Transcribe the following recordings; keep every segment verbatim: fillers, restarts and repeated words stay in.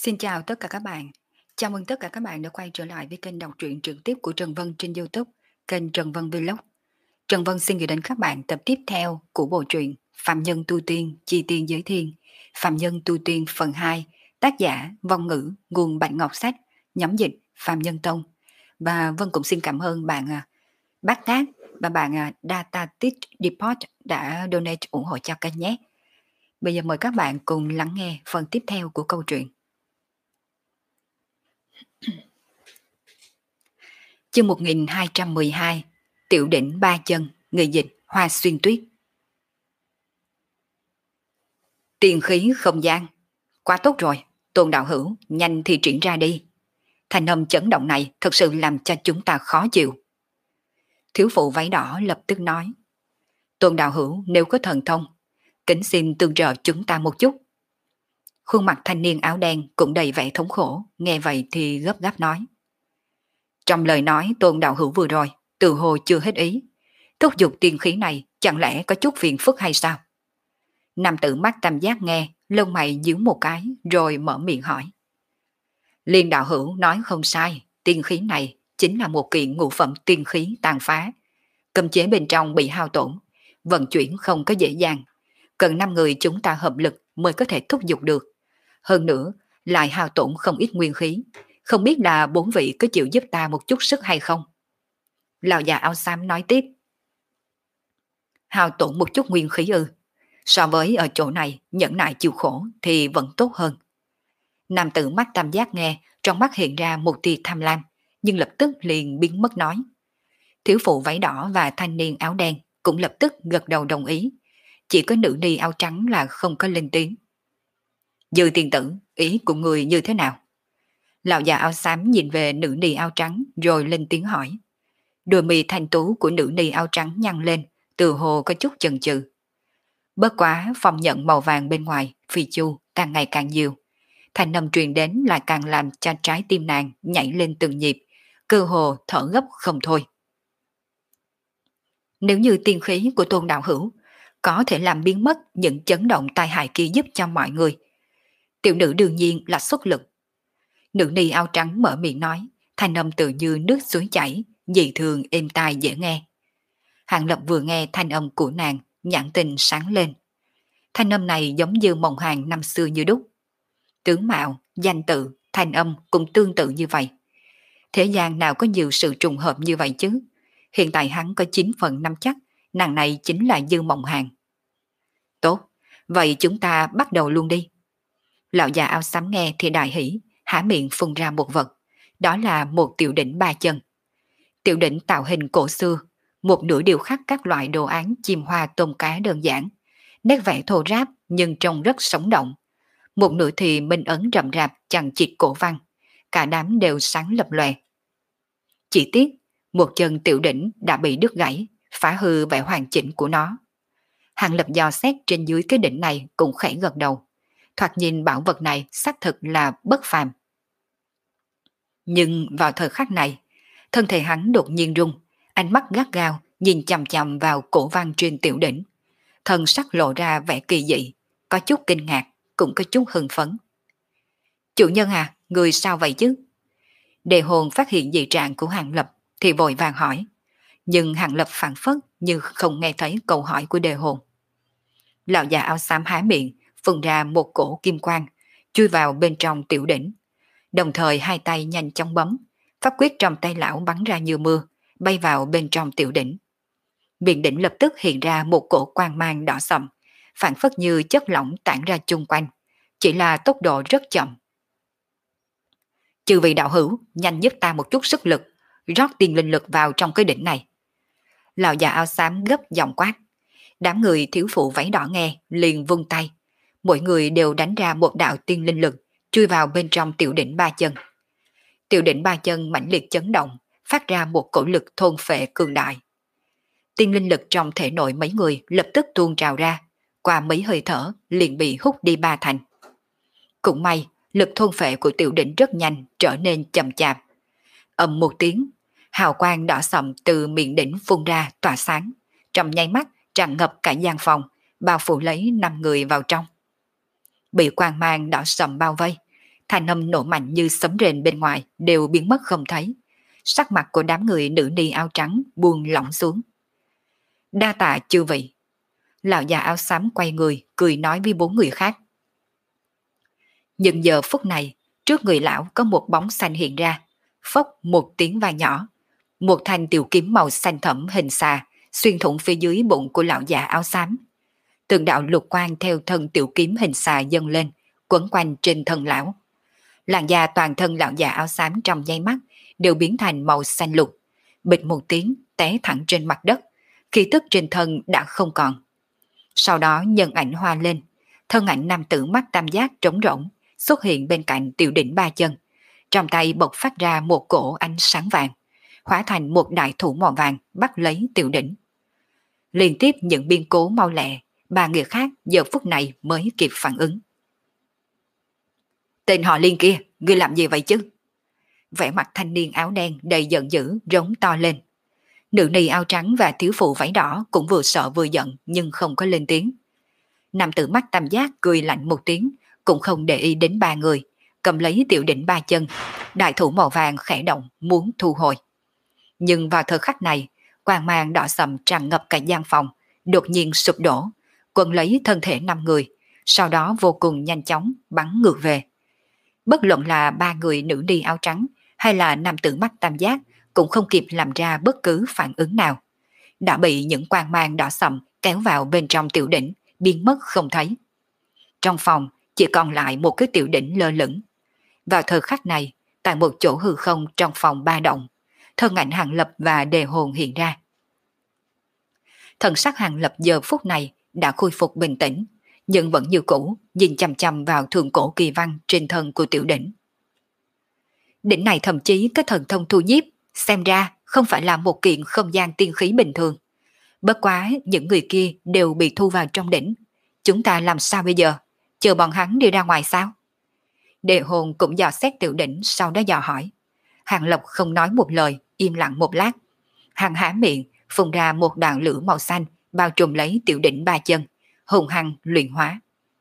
Xin chào tất cả các bạn. Chào mừng tất cả các bạn đã quay trở lại với kênh đọc truyện trực tiếp của Trần Vân trên YouTube, kênh Trần Vân Vlog. Trần Vân xin gửi đến các bạn tập tiếp theo của bộ truyện Phạm Nhân Tu Tiên, Chi Tiên Giới Thiên, Phạm Nhân Tu Tiên phần hai, tác giả Vong Ngữ, nguồn Bạch Ngọc Sách, nhóm dịch Phạm Nhân Tông. Và Vân cũng xin cảm ơn bạn à, Bác Tác và bạn à, Datatit Depot đã donate ủng hộ cho kênh nhé. Bây giờ mời các bạn cùng lắng nghe phần tiếp theo của câu chuyện. Chương một nghìn hai trăm mười hai, Tiểu đỉnh ba chân, người dịch Hoa Xuyên Tuyết. Tiền khí không gian. Quá tốt rồi, Tôn đạo hữu, nhanh thì triển ra đi. Thành âm chấn động này thực sự làm cho chúng ta khó chịu. Thiếu phụ váy đỏ lập tức nói. Tôn đạo hữu nếu có thần thông, kính xin tương trợ chúng ta một chút. Khuôn mặt thanh niên áo đen cũng đầy vẻ thống khổ, nghe vậy thì gấp gáp nói. Trong lời nói Tôn đạo hữu vừa rồi, từ hồ chưa hết ý. Thúc giục tiên khí này chẳng lẽ có chút phiền phức hay sao? Nam tử mắt tam giác nghe, lông mày nhíu một cái rồi mở miệng hỏi. Liên đạo hữu nói không sai, tiên khí này chính là một kiện ngũ phẩm tiên khí tàn phá. Cầm chế bên trong bị hao tổn, vận chuyển không có dễ dàng. Cần năm người chúng ta hợp lực mới có thể thúc giục được. Hơn nữa, lại hao tổn không ít nguyên khí. Không biết là bốn vị có chịu giúp ta một chút sức hay không? Lão già áo xám nói tiếp. Hao tổn một chút nguyên khí ư? So với ở chỗ này nhẫn nại chịu khổ thì vẫn tốt hơn. Nam tử mắt tam giác nghe, trong mắt hiện ra một tia tham lam, nhưng lập tức liền biến mất nói. Thiếu phụ váy đỏ và thanh niên áo đen cũng lập tức gật đầu đồng ý. Chỉ có nữ ni áo trắng là không có lên tiếng. Dư tiên tử, ý của người như thế nào? Lão già áo xám nhìn về nữ ni áo trắng rồi lên tiếng hỏi. Đôi mì thanh tú của nữ ni áo trắng nhăn lên, từ hồ có chút chần chừ. Bất quá phong nhận màu vàng bên ngoài, phi chu càng ngày càng nhiều. Thanh âm truyền đến lại càng làm cho trái tim nàng nhảy lên từng nhịp, cơ hồ thở gấp không thôi. Nếu như tiên khí của Tôn đạo hữu có thể làm biến mất những chấn động tai hại kia giúp cho mọi người, tiểu nữ đương nhiên là xuất lực. Nữ ni áo trắng mở miệng nói, thanh âm tự như nước suối chảy, dị thường êm tai dễ nghe. Hàng Lập vừa nghe thanh âm của nàng, nhãn tình sáng lên. Thanh âm này giống như mộng hàng năm xưa như đúc. Tướng mạo, danh tự, thanh âm cũng tương tự như vậy. Thế gian nào có nhiều sự trùng hợp như vậy chứ? Hiện tại hắn có chín phần năm chắc, nàng này chính là Dư Mộng Hàng. Tốt, vậy chúng ta bắt đầu luôn đi. Lão già áo xám nghe thì đại hỉ, há miệng phun ra một vật. Đó là một tiểu đỉnh ba chân. Tiểu đỉnh tạo hình cổ xưa, một nửa điều khắc các loại đồ án chim hoa tôm cá đơn giản. Nét vẽ thô ráp nhưng trông rất sống động. Một nửa thì minh ấn rậm rạp chằng chịt cổ văn, cả đám đều sáng lập lòe. Chỉ tiếc, một chân tiểu đỉnh đã bị đứt gãy, phá hư vẻ hoàn chỉnh của nó. Hàng Lập dò xét trên dưới cái đỉnh này cũng khẽ gật đầu. Thoạt nhìn bảo vật này xác thực là bất phàm. Nhưng vào thời khắc này, thân thể hắn đột nhiên rung, ánh mắt gắt gao nhìn chằm chằm vào cổ văn trên tiểu đỉnh. Thân sắc lộ ra vẻ kỳ dị, có chút kinh ngạc, cũng có chút hưng phấn. Chủ nhân à, người sao vậy chứ? Đề hồn phát hiện dị trạng của Hàng Lập thì vội vàng hỏi. Nhưng Hàng Lập phản phất như không nghe thấy câu hỏi của đề hồn. Lão già áo xám há miệng, phun ra một cổ kim quang, chui vào bên trong tiểu đỉnh. Đồng thời hai tay nhanh chóng bấm, pháp quyết trong tay lão bắn ra như mưa, bay vào bên trong tiểu đỉnh. Miệng đỉnh lập tức hiện ra một cổ quang mang đỏ sậm, phản phất như chất lỏng tản ra chung quanh, chỉ là tốc độ rất chậm. Chư vị đạo hữu, nhanh giúp ta một chút sức lực, rót tiền linh lực vào trong cái đỉnh này. Lão già áo xám gấp giọng quát. Đám người thiếu phụ váy đỏ nghe, liền vung tay. Mỗi người đều đánh ra một đạo tiên linh lực, chui vào bên trong tiểu đỉnh ba chân. Tiểu đỉnh ba chân mãnh liệt chấn động, phát ra một cổ lực thôn phệ cường đại. Tiên linh lực trong thể nội mấy người lập tức tuôn trào ra, qua mấy hơi thở liền bị hút đi ba thành. Cũng may, lực thôn phệ của tiểu đỉnh rất nhanh trở nên chậm chạp. Ầm một tiếng, hào quang đỏ sậm từ miệng đỉnh phun ra tỏa sáng, trong nháy mắt tràn ngập cả gian phòng, bao phủ lấy năm người vào trong. Bị quang mang đỏ sậm bao vây, Thanh âm nổ mạnh như sấm rền bên ngoài đều biến mất không thấy. Sắc mặt của đám người nữ ni áo trắng buông lỏng xuống. Đa tạ chư vị. Lão già áo xám quay người, cười nói với bốn người khác. Nhưng giờ phút này, trước người lão có một bóng xanh hiện ra, phốc một tiếng vang nhỏ. Một thanh tiểu kiếm màu xanh thẫm hình xà xuyên thủng phía dưới bụng của lão già áo xám. Từng đạo lục quang theo thân tiểu kiếm hình xà dâng lên, quấn quanh trên thân lão. Làn da toàn thân lão già áo xám trong nháy mắt đều biến thành màu xanh lục, bịch một tiếng té thẳng trên mặt đất, khí tức trên thân đã không còn. Sau đó nhân ảnh hoa lên, thân ảnh nam tử mắt tam giác trống rỗng xuất hiện bên cạnh tiểu đỉnh ba chân, trong tay bộc phát ra một cổ ánh sáng vàng, hóa thành một đại thủ màu vàng bắt lấy tiểu đỉnh. Liên tiếp những biến cố mau lẹ, ba người khác giờ phút này mới kịp phản ứng. Tên họ Liên kia, ngươi làm gì vậy chứ? Vẻ mặt thanh niên áo đen đầy giận dữ rống to lên. Nữ ni áo trắng và thiếu phụ váy đỏ cũng vừa sợ vừa giận nhưng không có lên tiếng. Nam tử mắt tam giác cười lạnh một tiếng, cũng không để ý đến ba người, cầm lấy tiểu đỉnh ba chân, đại thủ màu vàng khẽ động muốn thu hồi. Nhưng vào thời khắc này, quang mang đỏ sầm tràn ngập cả gian phòng, đột nhiên sụp đổ, quấn lấy thân thể năm người, sau đó vô cùng nhanh chóng bắn ngược về. Bất luận là ba người nữ ni áo trắng hay là nam tử mắt tam giác cũng không kịp làm ra bất cứ phản ứng nào, đã bị những quang mang đỏ sầm kéo vào bên trong tiểu đỉnh, biến mất không thấy. Trong phòng chỉ còn lại một cái tiểu đỉnh lơ lửng. Vào thời khắc này, tại một chỗ hư không trong phòng ba động, thân ảnh Hàng Lập và Đề Hồn hiện ra. Thần sắc Hàng Lập giờ phút này đã khôi phục bình tĩnh, nhưng vẫn như cũ nhìn chằm chằm vào thượng cổ kỳ văn trên thân của tiểu đỉnh. Đỉnh này thậm chí có thần thông thu nhiếp, xem ra không phải là một kiện không gian tiên khí bình thường. Bất quá những người kia đều bị thu vào trong đỉnh. Chúng ta làm sao bây giờ? Chờ bọn hắn đi ra ngoài sao? Đề Hồn cũng dò xét tiểu đỉnh, sau đó dò hỏi. Hàng Lập không nói một lời, im lặng một lát. Hàng há miệng, phun ra một đoạn lửa màu xanh, bao trùm lấy tiểu đỉnh ba chân, hùng hăng luyện hóa.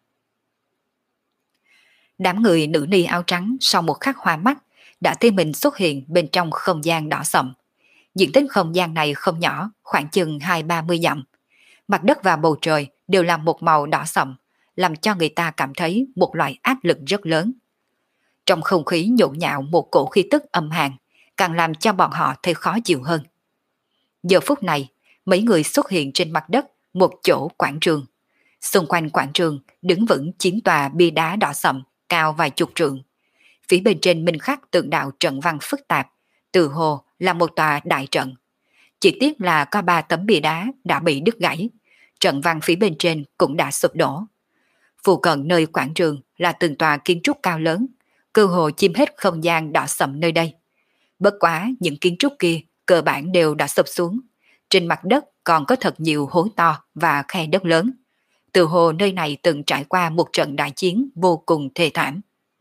Đám người nữ ni áo trắng sau một khắc hoa mắt, đã thấy mình xuất hiện bên trong không gian đỏ sậm. Diện tích không gian này không nhỏ, khoảng chừng hai ba mươi dặm. Mặt đất và bầu trời đều là một màu đỏ sậm, làm cho người ta cảm thấy một loại áp lực rất lớn. Trong không khí nhộn nhạo một cổ khí tức âm hàn, càng làm cho bọn họ thấy khó chịu hơn. Giờ phút này, mấy người xuất hiện trên mặt đất một chỗ quảng trường. Xung quanh quảng trường đứng vững chín tòa bia đá đỏ sậm, cao vài chục trượng. Phía bên trên minh khắc tượng đạo trận văn phức tạp, từ hồ là một tòa đại trận. Chỉ tiếc là có ba tấm bia đá đã bị đứt gãy, trận văn phía bên trên cũng đã sụp đổ. Phụ cận nơi quảng trường là từng tòa kiến trúc cao lớn, cơ hồ chiếm hết không gian đỏ sậm nơi đây. Bất quá những kiến trúc kia cơ bản đều đã sụp xuống, trên mặt đất còn có thật nhiều hố to và khe đất lớn. Từ hồ nơi này từng trải qua một trận đại chiến vô cùng thê thảm.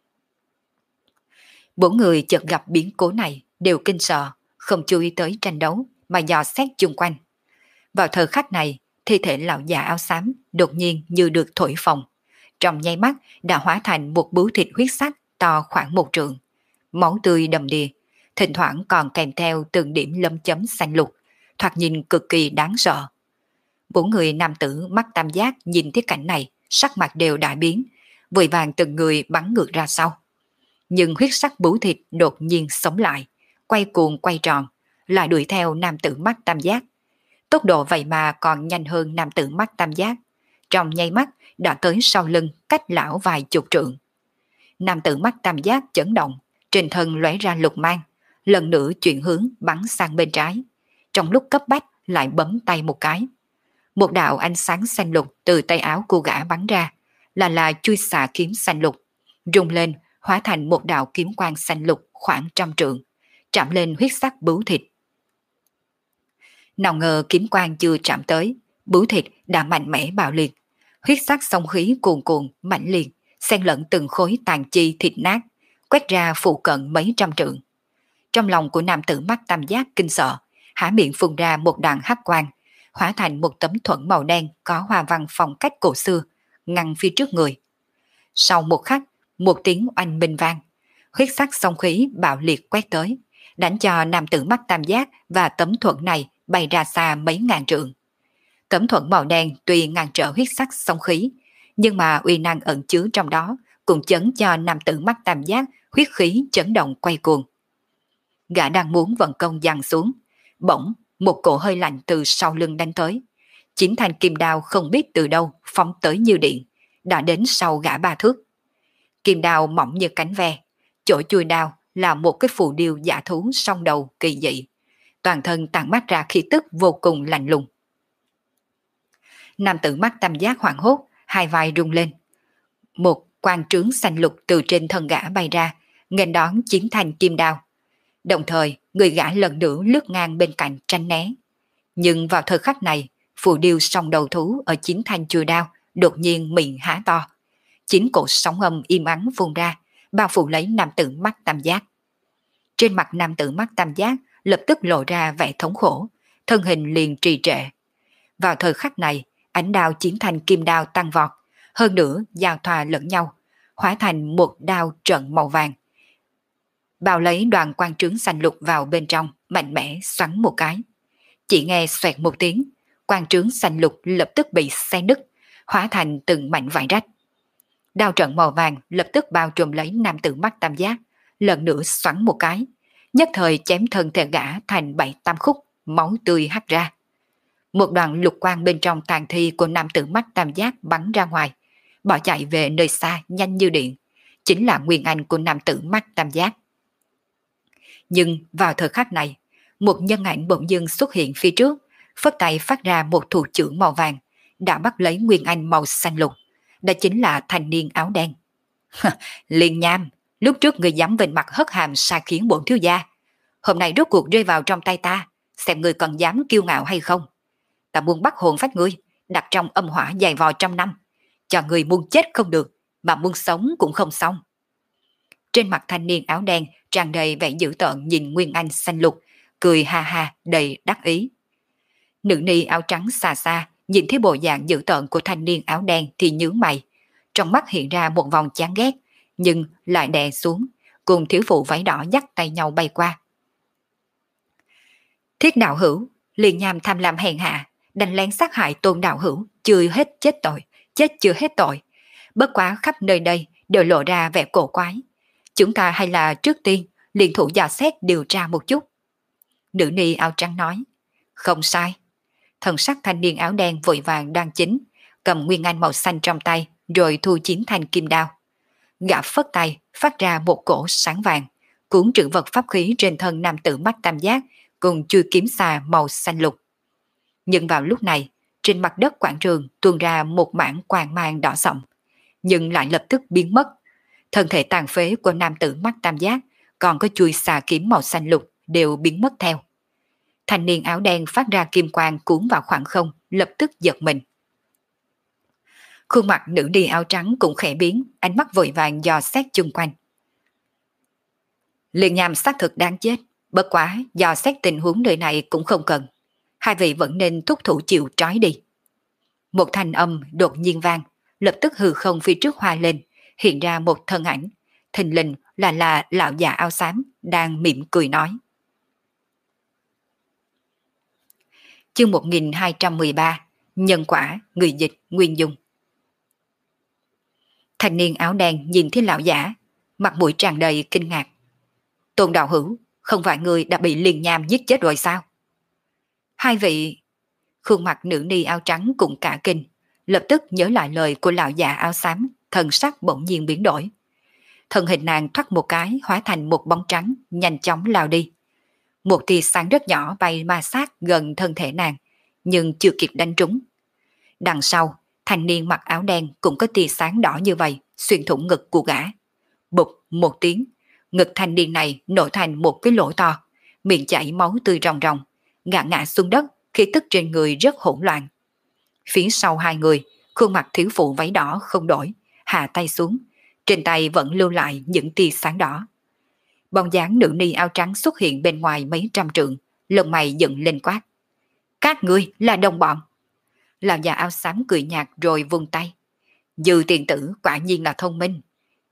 Bốn người chợt gặp biến cố này đều kinh sợ, không chú ý tới tranh đấu mà dò xét chung quanh. Vào thời khắc này, thi thể lão già áo xám đột nhiên như được thổi phồng, trong nháy mắt đã hóa thành một bướu thịt huyết sắc to khoảng một trượng, máu tươi đầm đìa, thỉnh thoảng còn kèm theo từng điểm lấm chấm xanh lục, thoạt nhìn cực kỳ đáng sợ. Bốn người nam tử mắt tam giác nhìn thấy cảnh này, sắc mặt đều đại biến, vội vàng từng người bắn ngược ra sau. Nhưng huyết sắc bướu thịt đột nhiên sống lại, quay cuồng quay tròn, lại đuổi theo nam tử mắt tam giác. Tốc độ vậy mà còn nhanh hơn nam tử mắt tam giác, trong nháy mắt đã tới sau lưng cách lão vài chục trượng. Nam tử mắt tam giác chấn động, trên thân lóe ra lục mang, lần nữa chuyển hướng bắn sang bên trái. Trong lúc cấp bách lại bấm tay một cái. Một đạo ánh sáng xanh lục từ tay áo của gã bắn ra, là là chui xạ kiếm xanh lục, rung lên hóa thành một đạo kiếm quang xanh lục khoảng trăm trượng, chạm lên huyết sắc bướu thịt. Nào ngờ kiếm quang chưa chạm tới, bướu thịt đã mạnh mẽ bạo liệt, huyết sắc song khí cuồn cuộn mãnh liệt, xen lẫn từng khối tàn chi thịt nát, quét ra phụ cận mấy trăm trượng. Trong lòng của nam tử mắt tam giác kinh sợ, há miệng phun ra một đàn hắc quang, hóa thành một tấm thuẫn màu đen có hoa văn phong cách cổ xưa, ngăn phía trước người. Sau một khắc, một tiếng oanh minh vang, huyết sắc song khí bạo liệt quét tới, đánh cho nam tử mắt tam giác và tấm thuẫn này bay ra xa mấy ngàn trượng. Tấm thuẫn màu đen tuy ngăn trở huyết sắc song khí, nhưng mà uy năng ẩn chứa trong đó cũng chấn cho nam tử mắt tam giác huyết khí chấn động quay cuồng. Gã đang muốn vận công giằng xuống, bỗng một cổ hơi lạnh từ sau lưng đánh tới. Chín thanh kim đao không biết từ đâu phóng tới như điện, đã đến sau gã ba thước. Kim đao mỏng như cánh ve, chỗ chui đao là một cái phù điêu giả thú song đầu kỳ dị, toàn thân tản mát ra khí tức vô cùng lạnh lùng. Nam tử mắt tam giác hoảng hốt, hai vai rung lên. Một quang trướng xanh lục từ trên thân gã bay ra, nghênh đón chín thanh kim đao. Đồng thời, người gã lần nữa lướt ngang bên cạnh tránh né. Nhưng vào thời khắc này, phù điêu song đầu thú ở chín thanh chui đao đột nhiên miệng há to. Chín cổ sóng âm im ắng phun ra, bao phủ lấy nam tử mắt tam giác. Trên mặt nam tử mắt tam giác lập tức lộ ra vẻ thống khổ, thân hình liền trì trệ. Vào thời khắc này, ánh đao chín thanh kim đao tăng vọt, hơn nữa giao thoa lẫn nhau, hóa thành một đao trận màu vàng. Bao lấy đoàn quang trướng xanh lục vào bên trong, mạnh mẽ xoắn một cái. Chỉ nghe xoẹt một tiếng, quang trướng xanh lục lập tức bị xé nứt, hóa thành từng mảnh vải rách. Đao trận màu vàng lập tức bao trùm lấy nam tử mắt tam giác, lần nữa xoắn một cái, nhất thời chém thân thể gã thành bảy tam khúc, máu tươi hắt ra. Một đoàn lục quang bên trong tàn thi của nam tử mắt tam giác bắn ra ngoài, bỏ chạy về nơi xa nhanh như điện, chính là nguyên anh của nam tử mắt tam giác. Nhưng vào thời khắc này, một nhân ảnh bỗng dưng xuất hiện phía trước, phất tay phát ra một thủ chưởng màu vàng, đã bắt lấy nguyên anh màu xanh lục. Đó chính là thanh niên áo đen. Liên Nham, lúc trước người dám vênh mặt hất hàm sai khiến bổn thiếu gia, hôm nay rốt cuộc rơi vào trong tay ta, xem người còn dám kiêu ngạo hay không. Ta muốn bắt hồn phách ngươi, đặt trong âm hỏa dày vò trăm năm, cho người muốn chết không được, mà muốn sống cũng không xong. Trên mặt thanh niên áo đen tràn đầy vẻ dữ tợn nhìn nguyên anh xanh lục, cười ha ha đầy đắc ý. Nữ ni áo trắng xa xa nhìn thấy bộ dạng dữ tợn của thanh niên áo đen thì nhướng mày, trong mắt hiện ra một vòng chán ghét, nhưng lại đè xuống, cùng thiếu phụ váy đỏ dắt tay nhau bay qua. Thiết đạo hữu, Liên Nham tham lam hèn hạ, đánh lén sát hại Tôn đạo hữu, chưa hết chết tội, chết chưa hết tội. Bất quá khắp nơi đây đều lộ ra vẻ cổ quái. Chúng ta hay là trước tiên liên thủ dò xét điều tra một chút. Nữ ni áo trắng nói. Không sai. Thần sắc thanh niên áo đen vội vàng đang chính, cầm nguyên anh màu xanh trong tay, rồi thu chín thanh kim đao. Gã phất tay, phát ra một cổ sáng vàng, cuốn trữ vật pháp khí trên thân nam tử mắt tam giác, cùng chui kiếm xà màu xanh lục. Nhưng vào lúc này, trên mặt đất quảng trường tuôn ra một mảng quang mang đỏ sậm, nhưng lại lập tức biến mất. Thân thể tàn phế của nam tử mắt tam giác, còn có chui xà kiếm màu xanh lục đều biến mất theo. Thanh niên áo đen phát ra kim quang cuốn vào khoảng không, lập tức giật mình. Khuôn mặt nữ đi áo trắng cũng khẽ biến, ánh mắt vội vàng dò xét chung quanh. Liên Nham xác thực đáng chết, bất quá dò xét tình huống nơi này cũng không cần. Hai vị vẫn nên thúc thủ chịu trói đi. Một thanh âm đột nhiên vang, lập tức hư không phía trước hoa lên, hiện ra một thân ảnh, thình lình là là lão già áo xám đang mỉm cười nói. Chương một nghìn hai trăm mười ba, Nhân quả, người dịch, Nguyên Dung. Thanh niên áo đen nhìn thấy lão giả, mặt mũi tràn đầy kinh ngạc. Tôn đạo hữu, không phải người đã bị Liên Nham giết chết rồi sao? Hai vị... Khuôn mặt nữ ni áo trắng cũng cả kinh, lập tức nhớ lại lời của lão già áo xám, thần sắc bỗng nhiên biến đổi. Thân hình nàng thoát một cái hóa thành một bóng trắng, nhanh chóng lao đi. Một tia sáng rất nhỏ bay ma sát gần thân thể nàng, nhưng chưa kịp đánh trúng. Đằng sau, thanh niên mặc áo đen cũng có tia sáng đỏ như vậy, xuyên thủng ngực của gã. Bụp một tiếng, ngực thanh niên này nổ thành một cái lỗ to, miệng chảy máu tươi ròng ròng, ngã ngã xuống đất, khí tức trên người rất hỗn loạn. Phía sau hai người, khuôn mặt thiếu phụ váy đỏ không đổi, hạ tay xuống, trên tay vẫn lưu lại những tia sáng đỏ. Bóng dáng nữ ni áo trắng xuất hiện bên ngoài mấy trăm trượng, lông mày dựng lên quát. Các ngươi là đồng bọn. Lão già áo xám cười nhạt rồi vung tay. Dư tiền tử quả nhiên là thông minh.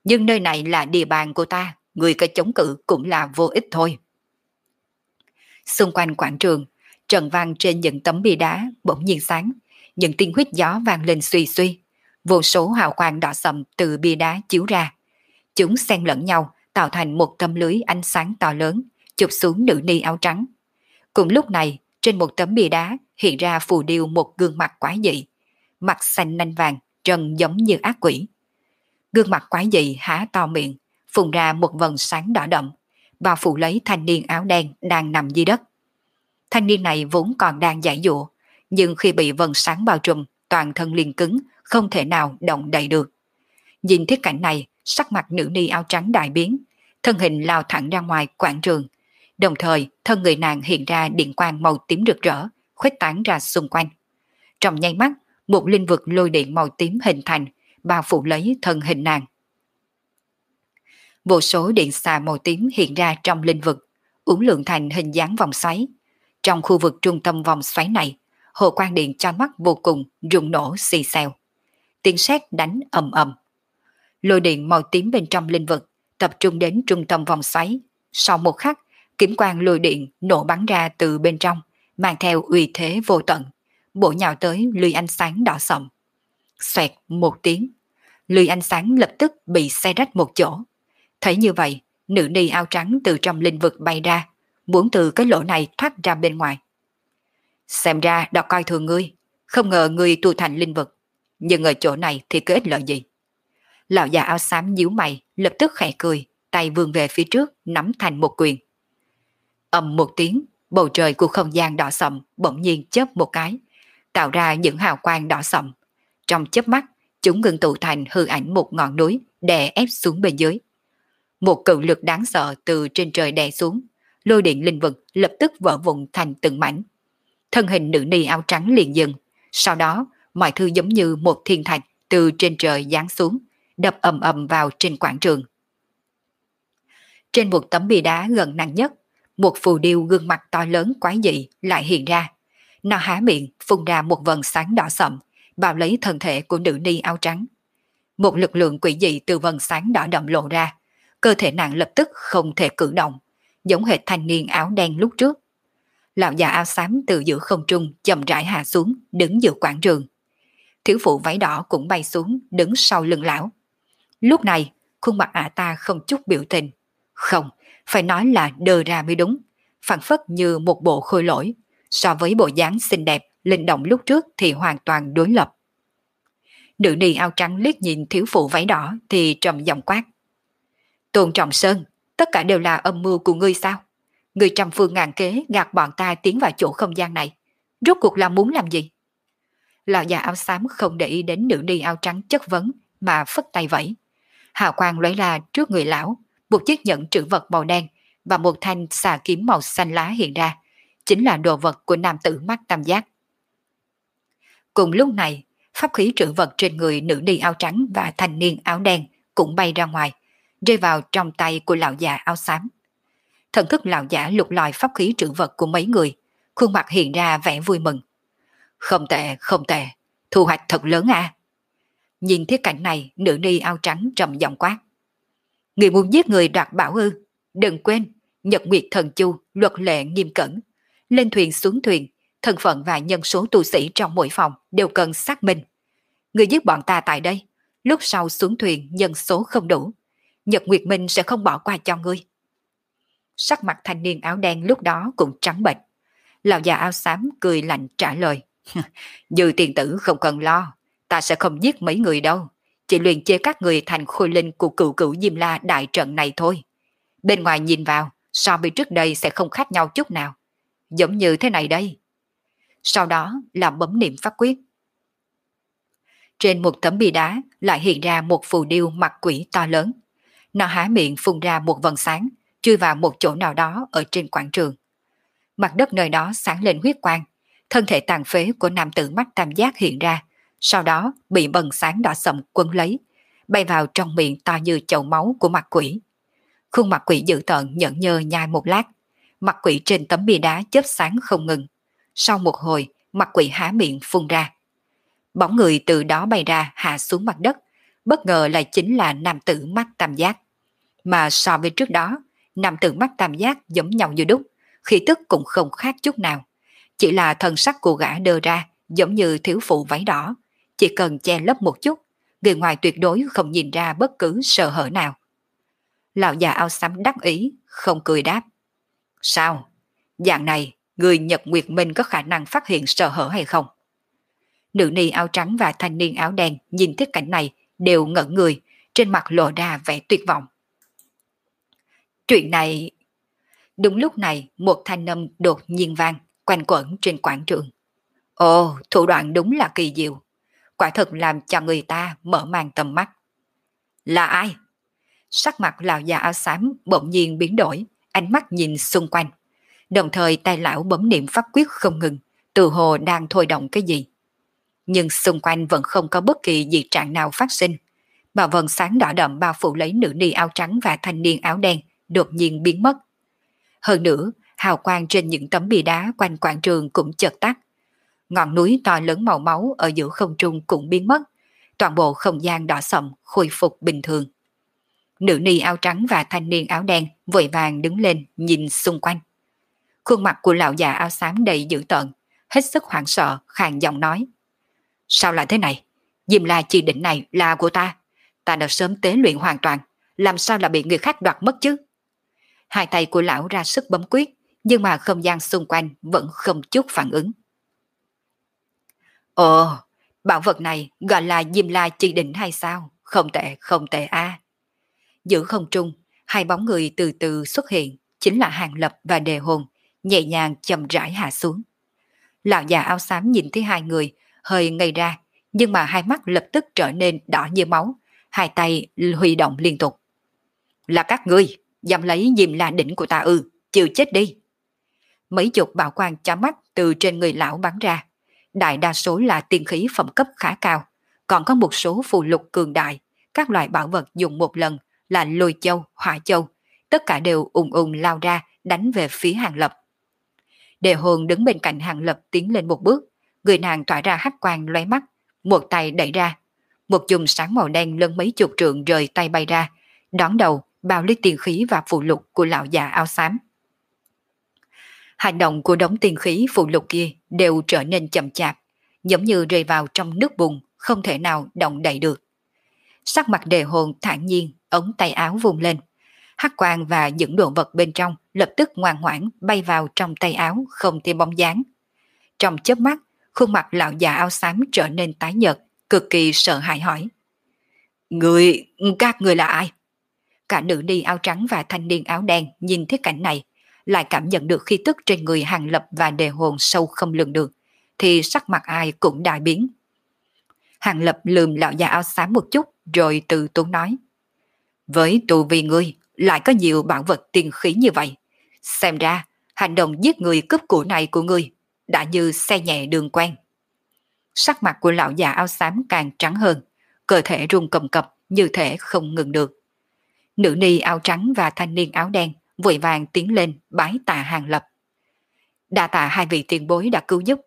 Nhưng nơi này là địa bàn của ta, người có chống cự cũng là vô ích thôi. Xung quanh quảng trường, trận vang trên những tấm bia đá bỗng nhiên sáng, những tiếng huýt gió vang lên suy suy. Vô số hào quang đỏ sậm từ bia đá chiếu ra. Chúng xen lẫn nhau tạo thành một tấm lưới ánh sáng to lớn, chụp xuống nữ ni áo trắng. Cùng lúc này, trên một tấm bia đá hiện ra phù điêu một gương mặt quái dị, mặt xanh nanh vàng, trông giống như ác quỷ. Gương mặt quái dị há to miệng, phun ra một vầng sáng đỏ đậm, bao phủ lấy thanh niên áo đen đang nằm dưới đất. Thanh niên này vốn còn đang giãy giụa, nhưng khi bị vầng sáng bao trùm, toàn thân liền cứng, không thể nào động đậy được. Nhìn thiết cảnh này, sắc mặt nữ ni áo trắng đại biến, thân hình lao thẳng ra ngoài quảng trường. Đồng thời, thân người nàng hiện ra điện quang màu tím rực rỡ, khuếch tán ra xung quanh. Trong nháy mắt, một linh vực lôi điện màu tím hình thành, bao phủ lấy thân hình nàng. Vô số điện xà màu tím hiện ra trong linh vực, uốn lượn thành hình dáng vòng xoáy. Trong khu vực trung tâm vòng xoáy này, hồ quang điện cho mắt vô cùng rung nổ xì xèo. Tiếng sét đánh ầm ầm. Lôi điện màu tím bên trong linh vực tập trung đến trung tâm vòng xoáy. Sau một khắc, kiếm quang lôi điện nổ bắn ra từ bên trong, mang theo uy thế vô tận, bổ nhào tới lưới ánh sáng đỏ sậm. Xoẹt một tiếng, lưới ánh sáng lập tức bị xé rách một chỗ. Thấy như vậy, nữ ni áo trắng từ trong linh vực bay ra, muốn từ cái lỗ này thoát ra bên ngoài. Xem ra đã coi thường ngươi, không ngờ ngươi tu thành linh vực, nhưng ở chỗ này thì có ích lợi gì? Lão già áo xám nhíu mày, lập tức khẽ cười, tay vươn về phía trước, nắm thành một quyền. Ầm một tiếng, bầu trời của không gian đỏ sậm bỗng nhiên chớp một cái, tạo ra những hào quang đỏ sậm. Trong chớp mắt, chúng ngưng tụ thành hư ảnh một ngọn núi đè ép xuống bên dưới. Một cự lực đáng sợ từ trên trời đè xuống, lôi điện linh vực lập tức vỡ vụn thành từng mảnh. Thân hình nữ ni áo trắng liền dừng, sau đó mọi thứ giống như một thiên thạch từ trên trời giáng xuống, đập ầm ầm vào trên quảng trường. Trên một tấm bia đá gần nặng nhất, một phù điêu gương mặt to lớn quái dị lại hiện ra. Nó há miệng phun ra một vầng sáng đỏ sậm, bao lấy thân thể của nữ ni áo trắng. Một lực lượng quỷ dị từ vầng sáng đỏ đậm lộ ra, cơ thể nàng lập tức không thể cử động, giống hệt thanh niên áo đen lúc trước. Lão già áo xám từ giữa không trung chậm rãi hạ xuống, đứng giữa quảng trường. Thiếu phụ váy đỏ cũng bay xuống, đứng sau lưng lão. Lúc này, khuôn mặt ả ta không chút biểu tình. Không, phải nói là đờ ra mới đúng, phảng phất như một bộ khôi lỗi. So với bộ dáng xinh đẹp, linh động lúc trước thì hoàn toàn đối lập. Nữ ni áo trắng liếc nhìn thiếu phụ váy đỏ thì trầm giọng quát. Tôn Trọng Sơn, tất cả đều là âm mưu của ngươi sao? Ngươi trăm phương ngàn kế gạt bọn ta tiến vào chỗ không gian này. Rốt cuộc là muốn làm gì? Lão già áo xám không để ý đến nữ ni áo trắng chất vấn mà phất tay vẫy. Hào quang lóe ra trước người lão, một chiếc nhẫn trữ vật màu đen và một thanh xà kiếm màu xanh lá hiện ra, chính là đồ vật của nam tử mắt tam giác. Cùng lúc này, pháp khí trữ vật trên người nữ ni áo trắng và thanh niên áo đen cũng bay ra ngoài, rơi vào trong tay của lão già áo xám. Thần thức lão giả lục lọi pháp khí trữ vật của mấy người, khuôn mặt hiện ra vẻ vui mừng. Không tệ, không tệ, thu hoạch thật lớn à. Nhìn thiết cảnh này, nữ ni áo trắng trầm giọng quát. Người muốn giết người đoạt bảo ư? Đừng quên, Nhật Nguyệt Thần Chu luật lệ nghiêm cẩn. Lên thuyền xuống thuyền, thân phận và nhân số tu sĩ trong mỗi phòng đều cần xác minh. Người giết bọn ta tại đây, lúc sau xuống thuyền nhân số không đủ, Nhật Nguyệt Minh sẽ không bỏ qua cho ngươi. Sắc mặt thanh niên áo đen lúc đó cũng trắng bệch. Lão già áo xám cười lạnh trả lời. Dư tiền tử không cần lo, ta sẽ không giết mấy người đâu, chỉ luyện chế các người thành khôi linh của cựu cựu Diêm La đại trận này thôi. Bên ngoài nhìn vào, so với trước đây sẽ không khác nhau chút nào. Giống như thế này đây. Sau đó là bấm niệm pháp quyết. Trên một tấm bia đá lại hiện ra một phù điêu mặt quỷ to lớn. Nó há miệng phun ra một vầng sáng, chui vào một chỗ nào đó ở trên quảng trường. Mặt đất nơi đó sáng lên huyết quang, thân thể tàn phế của nam tử mắt tam giác hiện ra, sau đó bị bần sáng đỏ sậm quấn lấy, bay vào trong miệng to như chậu máu của mặt quỷ. Khuôn mặt quỷ dữ tợn nhẫn nhơ nhai một lát, mặt quỷ trên tấm bia đá chớp sáng không ngừng. Sau một hồi, mặt quỷ há miệng phun ra. Bóng người từ đó bay ra hạ xuống mặt đất, bất ngờ lại chính là nam tử mắt tam giác. Mà so với trước đó, nam tử mắt tam giác giống nhau như đúc, khí tức cũng không khác chút nào. Chỉ là thân sắc của gã đơ ra giống như thiếu phụ váy đỏ, chỉ cần che lấp một chút, người ngoài tuyệt đối không nhìn ra bất cứ sơ hở nào. Lão già áo xám đắc ý, không cười đáp. Sao? Dạng này, người Nhật Nguyệt Minh có khả năng phát hiện sơ hở hay không? Nữ ni áo trắng và thanh niên áo đen nhìn thấy cảnh này đều ngẩn người, trên mặt lộ ra vẻ tuyệt vọng. Chuyện này... Đúng lúc này, một thanh âm đột nhiên vang, quanh quẩn trên quảng trường. Ồ, thủ đoạn đúng là kỳ diệu. Quả thật làm cho người ta mở mang tầm mắt. Là ai? Sắc mặt lão già áo xám bỗng nhiên biến đổi, ánh mắt nhìn xung quanh. Đồng thời tay lão bấm niệm pháp quyết không ngừng, tự hồ đang thôi động cái gì. Nhưng xung quanh vẫn không có bất kỳ dị trạng nào phát sinh. Mà vầng sáng đỏ đậm bao phủ lấy nữ ni áo trắng và thanh niên áo đen đột nhiên biến mất. Hơn nữa, hào quang trên những tấm bia đá quanh quảng trường cũng chợt tắt. Ngọn núi to lớn màu máu ở giữa không trung cũng biến mất. Toàn bộ không gian đỏ sậm khôi phục bình thường. Nữ ni áo trắng và thanh niên áo đen vội vàng đứng lên nhìn xung quanh. Khuôn mặt của lão già áo xám đầy dữ tợn, hết sức hoảng sợ, khàn giọng nói. Sao lại thế này? Diêm La chi đỉnh này là của ta. Ta đã sớm tế luyện hoàn toàn, làm sao là bị người khác đoạt mất chứ? Hai tay của lão ra sức bấm quyết, nhưng mà không gian xung quanh vẫn không chút phản ứng. Ồ, bảo vật này gọi là Diêm La chi đỉnh hay sao? Không tệ, không tệ a. À. Giữa không trung, hai bóng người từ từ xuất hiện, chính là Hàng Lập và Đề Hồn, nhẹ nhàng chậm rãi hạ xuống. Lão già áo xám nhìn thấy hai người, hơi ngây ra, nhưng mà hai mắt lập tức trở nên đỏ như máu, hai tay huy động liên tục. Là các ngươi, dám lấy Diêm La đỉnh của ta ư, chịu chết đi. Mấy chục bảo quang chói mắt từ trên người lão bắn ra, đại đa số là tiên khí phẩm cấp khá cao, còn có một số phù lục cường đại, các loại bảo vật dùng một lần là lôi châu, hỏa châu, tất cả đều ùng ùng lao ra đánh về phía Hàng Lập. Đề Hồn đứng bên cạnh Hàng Lập tiến lên một bước, người nàng tỏa ra hắc quang lóe mắt, một tay đẩy ra, một chùm sáng màu đen lớn mấy chục trượng rời tay bay ra, đón đầu bao lấy tiền khí và phù lục của lão già áo xám. Hành động của đống tiền khí phù lục kia đều trở nên chậm chạp, giống như rơi vào trong nước bùn, không thể nào động đậy được. Sắc mặt Đề Hồn thản nhiên, ống tay áo vùng lên. Hắc quang và những đồ vật bên trong lập tức ngoan ngoãn bay vào trong tay áo không thêm bóng dáng. Trong chớp mắt, khuôn mặt lão già áo xám trở nên tái nhợt, cực kỳ sợ hãi hỏi. Người, các người là ai? Cả nữ ni áo trắng và thanh niên áo đen nhìn thấy cảnh này, lại cảm nhận được khí tức trên người Hàng Lập và Đề Hồn sâu không lường được, thì sắc mặt ai cũng đại biến. Hàng Lập lườm lão già áo xám một chút rồi từ tốn nói. Với tu vi ngươi lại có nhiều bảo vật tiền khí như vậy, xem ra hành động giết người cướp của này của ngươi đã như xe nhẹ đường quen. Sắc mặt của lão già áo xám càng trắng hơn, cơ thể run cầm cập như thể không ngừng được. Nữ ni áo trắng và thanh niên áo đen vội vàng tiến lên bái tạ Hàng Lập. Đa tạ hai vị tiền bối đã cứu giúp.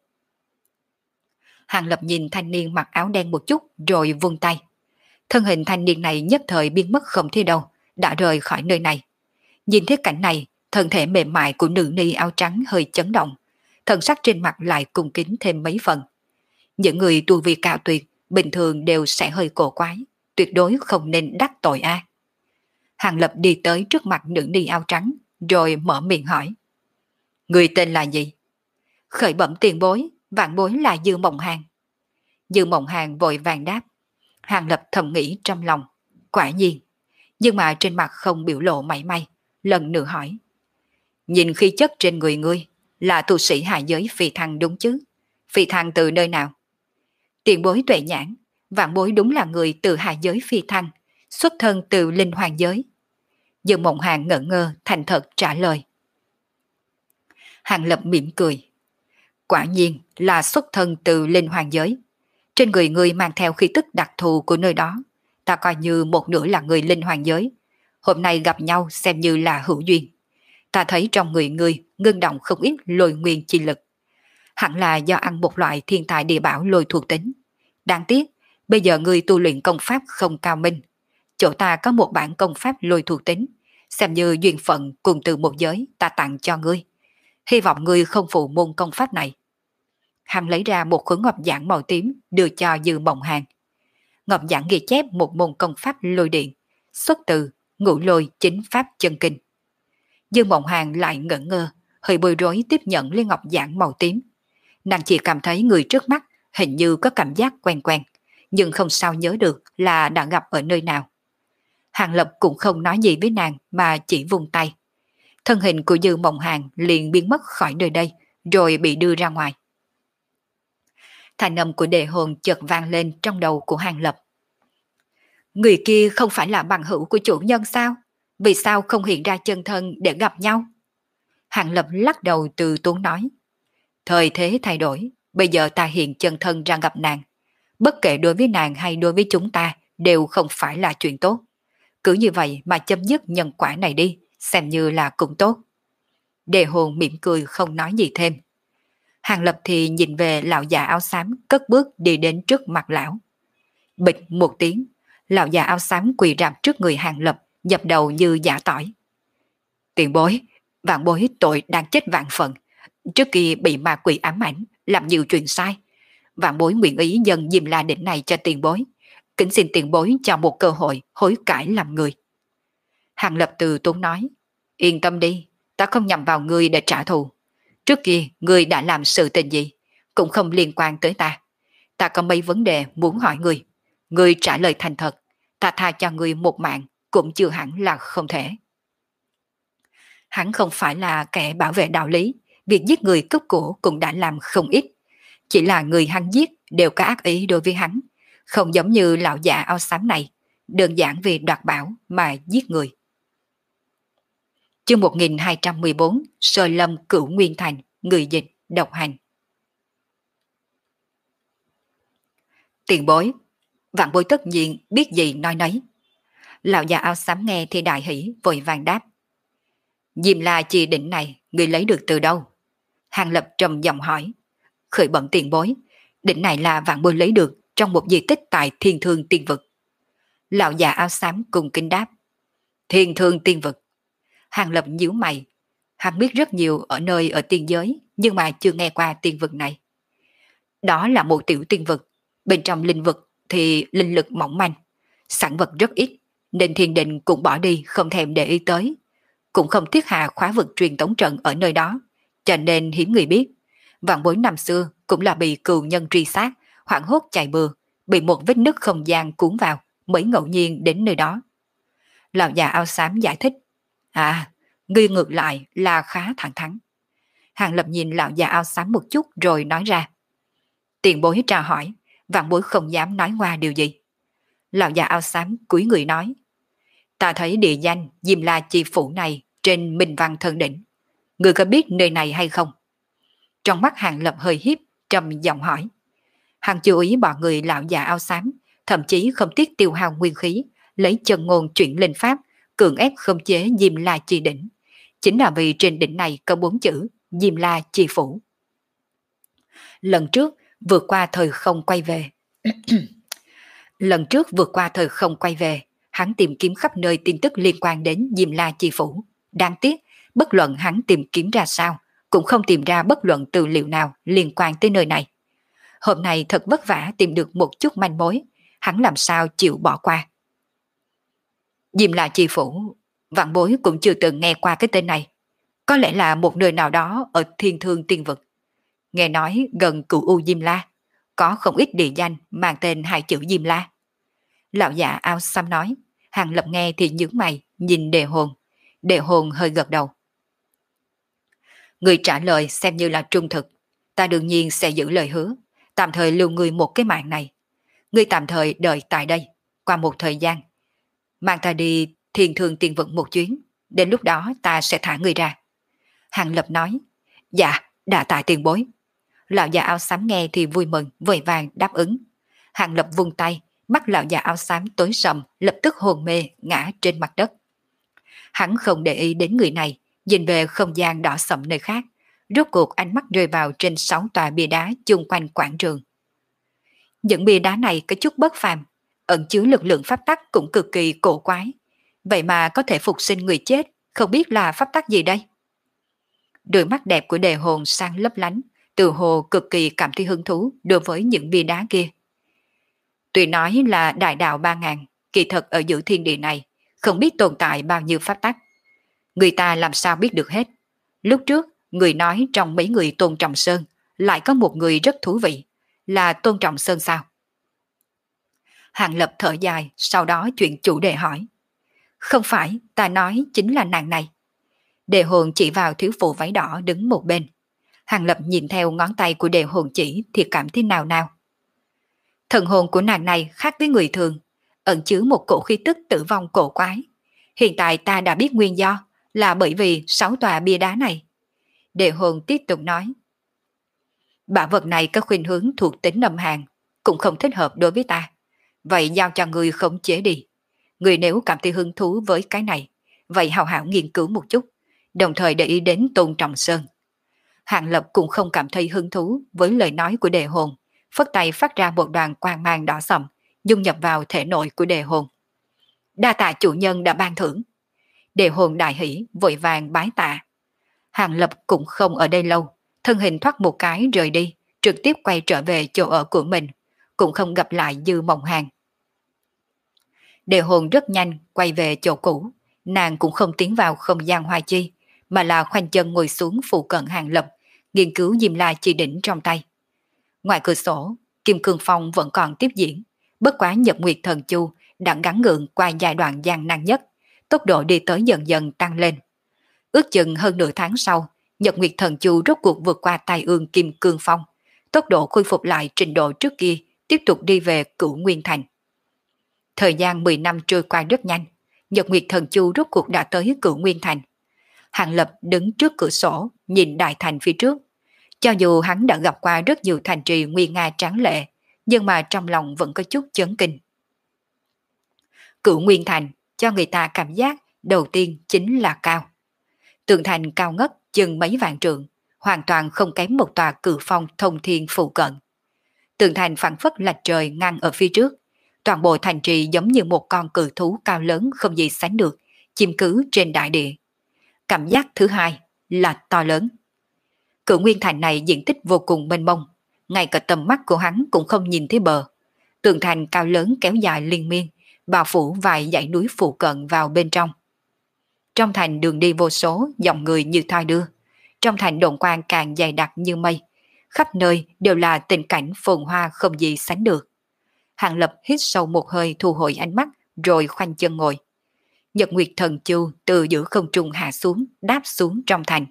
Hàng Lập nhìn thanh niên mặc áo đen một chút rồi vung tay. Thân hình thanh niên này nhất thời biến mất không thấy đâu, đã rời khỏi nơi này. Nhìn thấy cảnh này, thân thể mềm mại của nữ ni áo trắng hơi chấn động, thần sắc trên mặt lại cung kính thêm mấy phần. Những người tu vi cao tuyệt bình thường đều sẽ hơi cổ quái, tuyệt đối không nên đắc tội a. Hàng Lập đi tới trước mặt nữ ni áo trắng, rồi mở miệng hỏi. Người tên là gì? Khởi bẩm tiền bối, vạn bối là Dư Mộng Hàng. Dư Mộng Hàng vội vàng đáp. Hàng Lập thầm nghĩ trong lòng, quả nhiên, nhưng mà trên mặt không biểu lộ mảy may, lần nữa hỏi. Nhìn khí chất trên người ngươi, là tu sĩ hạ giới phi thăng đúng chứ? Phi thăng từ nơi nào? Tiền bối tuệ nhãn, vạn bối đúng là người từ hạ giới phi thăng, xuất thân từ linh hoàng giới. Dư Mộng Hàng ngẩn ngơ thành thật trả lời. Hàng Lập mỉm cười. Quả nhiên là xuất thân từ linh hoàng giới. Trên người ngươi mang theo khí tức đặc thù của nơi đó, ta coi như một nửa là người linh hoàng giới. Hôm nay gặp nhau xem như là hữu duyên. Ta thấy trong người ngươi ngưng động không ít lôi nguyên chi lực. Hẳn là do ăn một loại thiên tài địa bảo lôi thuộc tính. Đáng tiếc, Bây giờ ngươi tu luyện công pháp không cao minh, chỗ ta có một bản công pháp lôi thuộc tính, xem như duyên phận cùng từ một giới ta tặng cho ngươi. Hy vọng ngươi không phụ môn công pháp này. Hắn lấy ra một khối ngọc giản màu tím đưa cho Dư Mộng Hàn. Ngọc giản ghi chép một môn công pháp lôi điện, xuất từ Ngũ Lôi Chính Pháp Chân Kinh. Dư Mộng Hàn lại ngẩn ngơ, hơi bối rối tiếp nhận lấy ngọc giản màu tím. Nàng chỉ cảm thấy người trước mắt hình như có cảm giác quen quen, nhưng không sao nhớ được là đã gặp ở nơi nào. Hàng Lập cũng không nói gì với nàng mà chỉ vung tay. Thân hình của Dư Mộng Hàn liền biến mất khỏi nơi đây, rồi bị đưa ra ngoài. Thanh âm của Đề Hồn chợt vang lên trong đầu của Hàng Lập. Người kia không phải là bằng hữu của chủ nhân sao? Vì sao không hiện ra chân thân để gặp nhau? Hàng Lập lắc đầu từ tốn nói. Thời thế thay đổi, bây giờ ta hiện chân thân ra gặp nàng. Bất kể đối với nàng hay đối với chúng ta đều không phải là chuyện tốt. Cứ như vậy mà chấm dứt nhân quả này đi, xem như là cũng tốt. Đề Hồn mỉm cười không nói gì thêm. Hàng Lập thì nhìn về lão già áo xám cất bước đi đến trước mặt lão. Bịch một tiếng, lão già áo xám quỳ rạp trước người Hàng Lập, dập đầu như giả tỏi. Tiền bối, vạn bối tội đang chết vạn phận. Trước kia bị ma quỷ ám ảnh, làm nhiều chuyện sai. Vạn bối nguyện ý dâng Diêm La đỉnh này cho tiền bối. Kính xin tiền bối cho một cơ hội hối cải làm người. Hàng Lập từ tốn nói. Yên tâm đi, ta không nhằm vào ngươi để trả thù. Trước kia ngươi đã làm sự tình gì, cũng không liên quan tới ta. Ta có mấy vấn đề muốn hỏi ngươi. Ngươi trả lời thành thật, ta tha cho ngươi một mạng, cũng chưa hẳn là không thể. Hắn không phải là kẻ bảo vệ đạo lý, việc giết người cướp của cũng đã làm không ít. Chỉ là người hắn giết đều có ác ý đối với hắn, không giống như lão già áo xám này, đơn giản vì đoạt bảo mà giết người. Chương một nghìn hai trăm mười bốn, Sơ Lâm Cửu Nguyên Thành, người dịch, độc hành. Tiền bối, vạn bối tất nhiên biết gì nói nấy. Lão già áo xám nghe thì đại hỉ vội vàng đáp. Diêm La chi đỉnh này người lấy được từ đâu? Hàng Lập trầm giọng hỏi. Khởi bẩm tiền bối, đỉnh này là vạn bối lấy được trong một di tích tại Thiên Thương Tiên Vực. Lão già áo xám cùng kinh đáp. Thiên Thương Tiên Vực. Hàng Lập nhíu mày. Hắn biết rất nhiều ở nơi ở tiên giới, nhưng mà chưa nghe qua tiên vực này. Đó là một tiểu tiên vực, bên trong linh vực thì linh lực mỏng manh, sản vật rất ít, nên thiên định cũng bỏ đi không thèm để ý tới. Cũng không thiết hạ khóa vực truyền tống trận ở nơi đó, cho nên hiếm người biết. Vạn bối năm xưa cũng là bị cừu nhân truy sát, hoảng hốt chạy bừa, bị một vết nứt không gian cuốn vào, mới ngẫu nhiên đến nơi đó. Lão già áo xám giải thích. À, ngươi ngược lại là khá thẳng thắn. Hàng Lập nhìn lão già áo xám một chút rồi nói ra. Tiền bối tra hỏi, vạn bối không dám nói qua điều gì. Lão già áo xám cúi người nói. Ta thấy địa danh Diêm La Chi Phủ này trên Minh Văn Thần Đỉnh. Ngươi có biết nơi này hay không? Trong mắt Hàng Lập hơi hiếp, trầm giọng hỏi. Hàng chú ý bọn người lão già áo xám, thậm chí không tiếc tiêu hao nguyên khí, lấy chân ngôn chuyển linh pháp, cưỡng ép khống chế Diêm La Chi Đỉnh. Chính là vì trên đỉnh này có bốn chữ Diêm La Chi Phủ. Lần trước vượt qua thời không quay về. Lần trước vượt qua thời không quay về, hắn tìm kiếm khắp nơi tin tức liên quan đến Diêm La Chi Phủ. Đáng tiếc, bất luận hắn tìm kiếm ra sao, cũng không tìm ra bất luận tư liệu nào liên quan tới nơi này. Hôm nay thật vất vả tìm được một chút manh mối, hắn làm sao chịu bỏ qua. Diêm La Chi Phủ, vạn bối cũng chưa từng nghe qua cái tên này. Có lẽ là một nơi nào đó ở Thiên Thương Tiên Vực. Nghe nói gần Cửu U Diêm La, có không ít địa danh mang tên hai chữ Diêm La. Lão già áo xám nói. Hàng Lập nghe thì nhướng mày, nhìn Đề Hồn. Đề Hồn hơi gật đầu. Người trả lời xem như là trung thực. Ta đương nhiên sẽ giữ lời hứa, tạm thời lưu người một cái mạng này. Người tạm thời đợi tại đây, qua một thời gian. Mang ta đi Thiên Thương Tiên Vực một chuyến, đến lúc đó ta sẽ thả người ra. Hàng Lập nói. Dạ, đã tạ tiền bối. Lão già áo xám nghe thì vui mừng, vội vàng đáp ứng. Hàng Lập vung tay, mắt lão già áo xám tối sầm, lập tức hồn mê ngã trên mặt đất. Hắn không để ý đến người này, nhìn về không gian đỏ sậm nơi khác, rốt cuộc ánh mắt rơi vào trên sáu tòa bia đá chung quanh quảng trường. Những bia đá này có chút bất phàm, ẩn chứa lực lượng pháp tắc cũng cực kỳ cổ quái. Vậy mà có thể phục sinh người chết, không biết là pháp tắc gì đây? Đôi mắt đẹp của đề hồn sang lấp lánh, từ hồ cực kỳ cảm thấy hứng thú đối với những bia đá kia. Tuy nói là đại đạo ba ngàn, kỳ thật ở giữa thiên địa này, không biết tồn tại bao nhiêu pháp tắc. Người ta làm sao biết được hết. Lúc trước, người nói trong mấy người Tôn Trọng Sơn, lại có một người rất thú vị, là Tôn Trọng Sơn sao? Hàng Lập thở dài, sau đó chuyện chủ đề hỏi. Không phải, ta nói chính là nàng này. Đề hồn chỉ vào thiếu phụ váy đỏ đứng một bên. Hàng Lập nhìn theo ngón tay của đề hồn chỉ thì cảm thấy nào nào. Thần hồn của nàng này khác với người thường, ẩn chứa một cổ khí tức tử vong cổ quái. Hiện tại ta đã biết nguyên do là bởi vì sáu tòa bia đá này. Đề hồn tiếp tục nói. Bảo vật này có khuynh hướng thuộc tính âm hàn, cũng không thích hợp đối với ta. Vậy giao cho người khống chế đi. Người nếu cảm thấy hứng thú với cái này, vậy hào hảo nghiên cứu một chút, đồng thời để ý đến Tôn Trọng Sơn. Hàng Lập cũng không cảm thấy hứng thú với lời nói của đề hồn, phất tay phát ra một đoàn quang mang đỏ sậm, dung nhập vào thể nội của đề hồn. Đa tạ chủ nhân đã ban thưởng. Đề hồn đại hỷ, vội vàng bái tạ. Hàng Lập cũng không ở đây lâu, thân hình thoát một cái rời đi, trực tiếp quay trở về chỗ ở của mình, cũng không gặp lại Dư Mộng Hàng. Đề hồn rất nhanh quay về chỗ cũ, nàng cũng không tiến vào không gian hoa chi, mà là khoanh chân ngồi xuống phụ cận Hàng Lập, nghiên cứu diêm la chi đỉnh trong tay. Ngoài cửa sổ, Kim Cương Phong vẫn còn tiếp diễn, bất quá Nhật Nguyệt Thần Chu đã gắng gượng qua giai đoạn gian nan nhất, tốc độ đi tới dần dần tăng lên. Ước chừng hơn nửa tháng sau, Nhật Nguyệt Thần Chu rốt cuộc vượt qua tai ương Kim Cương Phong, tốc độ khôi phục lại trình độ trước kia, tiếp tục đi về Cửu Nguyên Thành. Thời gian mười năm trôi qua rất nhanh, Nhật Nguyệt Thần Chu rốt cuộc đã tới Cửu Nguyên Thành. Hàng Lập đứng trước cửa sổ, nhìn đại thành phía trước. Cho dù hắn đã gặp qua rất nhiều thành trì nguy nga tráng lệ, nhưng mà trong lòng vẫn có chút chấn kinh. Cửu Nguyên Thành cho người ta cảm giác đầu tiên chính là cao. Tường thành cao ngất chừng mấy vạn trượng, hoàn toàn không kém một tòa cự phong thông thiên phụ cận. Tường thành phẳng phất lạch trời ngăn ở phía trước, toàn bộ thành trì giống như một con cự thú cao lớn không gì sánh được, chiếm cứ trên đại địa. Cảm giác thứ hai là to lớn. Cửu Nguyên Thành này diện tích vô cùng mênh mông, ngay cả tầm mắt của hắn cũng không nhìn thấy bờ. Tường thành cao lớn kéo dài liên miên, bao phủ vài dãy núi phụ cận vào bên trong. Trong thành đường đi vô số, dòng người như thoi đưa. Trong thành đồn quan càng dày đặc như mây, khắp nơi đều là tình cảnh phồn hoa không gì sánh được. Hàng Lập hít sâu một hơi thu hồi ánh mắt, rồi khoanh chân ngồi. Nhật Nguyệt Thần Chu từ giữa không trung hạ xuống, đáp xuống trong thành.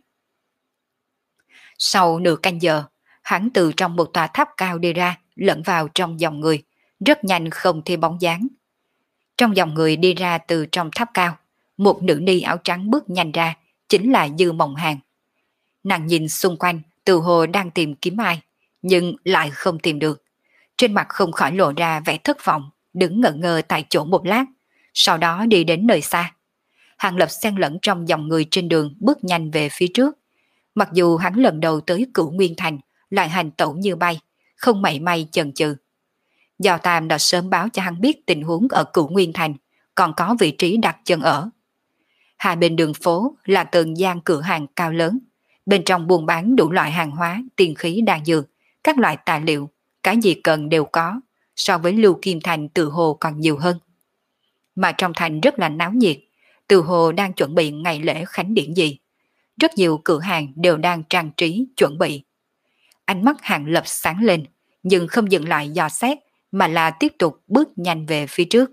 Sau nửa canh giờ, hắn từ trong một tòa tháp cao đi ra, lẫn vào trong dòng người, rất nhanh không thấy bóng dáng. Trong dòng người đi ra từ trong tháp cao, một nữ ni áo trắng bước nhanh ra, chính là Dư Mộng Hàng. Nàng nhìn xung quanh, tự hồ đang tìm kiếm ai, nhưng lại không tìm được. Trên mặt không khỏi lộ ra vẻ thất vọng, đứng ngẩn ngơ tại chỗ một lát, sau đó đi đến nơi xa. Hàng Lập xen lẫn trong dòng người trên đường bước nhanh về phía trước. Mặc dù hắn lần đầu tới Cửu Nguyên Thành, lại hành tẩu như bay, không mảy may chần chừ. Giao Tam đã sớm báo cho hắn biết tình huống ở Cửu Nguyên Thành, còn có vị trí đặt chân ở. Hai bên đường phố là từng gian cửa hàng cao lớn, bên trong buôn bán đủ loại hàng hóa, tiền khí đan dược, các loại tài liệu, cái gì cần đều có, so với Lưu Kim Thành tự hồ còn nhiều hơn. Mà trong thành rất là náo nhiệt, tự hồ đang chuẩn bị ngày lễ khánh điển gì. Rất nhiều cửa hàng đều đang trang trí, chuẩn bị. Ánh mắt Hàng Lập sáng lên, nhưng không dừng lại dò xét, mà là tiếp tục bước nhanh về phía trước.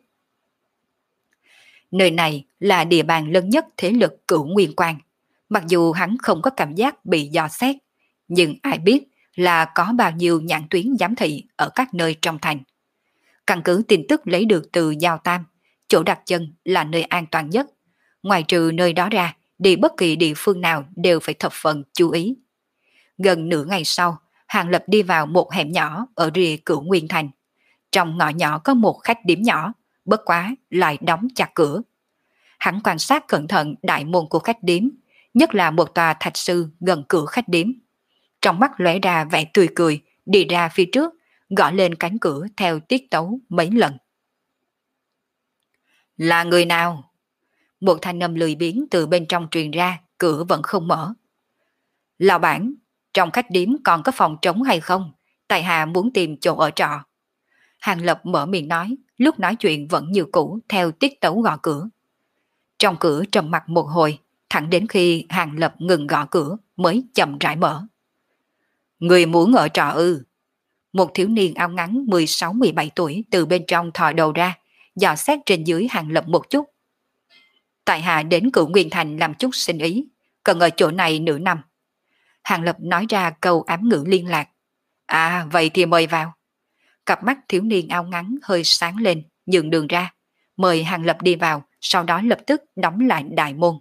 Nơi này là địa bàn lớn nhất thế lực Cửu Nguyên Quan. Mặc dù hắn không có cảm giác bị dò xét, nhưng ai biết là có bao nhiêu nhãn tuyến giám thị ở các nơi trong thành. Căn cứ tin tức lấy được từ Giao Tam, chỗ đặt chân là nơi an toàn nhất. Ngoài trừ nơi đó ra, đi bất kỳ địa phương nào đều phải thập phần chú ý. Gần nửa ngày sau, Hàng Lập đi vào một hẻm nhỏ ở rìa Cửu Nguyên Thành. Trong ngõ nhỏ có một khách điếm nhỏ, bất quá lại đóng chặt cửa. Hắn quan sát cẩn thận đại môn của khách điếm, nhất là một tòa thạch sư gần cửa khách điếm. Trong mắt lóe ra vẻ tươi cười, đi ra phía trước, gõ lên cánh cửa theo tiết tấu mấy lần. Là người nào? Một thanh âm lười biếng từ bên trong truyền ra, cửa vẫn không mở. Lão bản, trong khách điếm còn có phòng trống hay không? Tại hạ muốn tìm chỗ ở trọ. Hàng Lập mở miệng nói, lúc nói chuyện vẫn như cũ theo tiết tấu gõ cửa. Trong cửa trầm mặc một hồi, thẳng đến khi Hàng Lập ngừng gõ cửa mới chậm rãi mở. Người muốn ở trọ ư? Một thiếu niên áo ngắn mười sáu mười bảy tuổi từ bên trong thò đầu ra, dò xét trên dưới Hàng Lập một chút. Tại hạ đến Cửu Nguyên Thành làm chút sinh ý, cần ở chỗ này nửa năm. Hàng Lập nói ra câu ám ngữ liên lạc. À, vậy thì mời vào. Cặp mắt thiếu niên áo ngắn hơi sáng lên, nhường đường ra, mời Hàng Lập đi vào, sau đó lập tức đóng lại đại môn.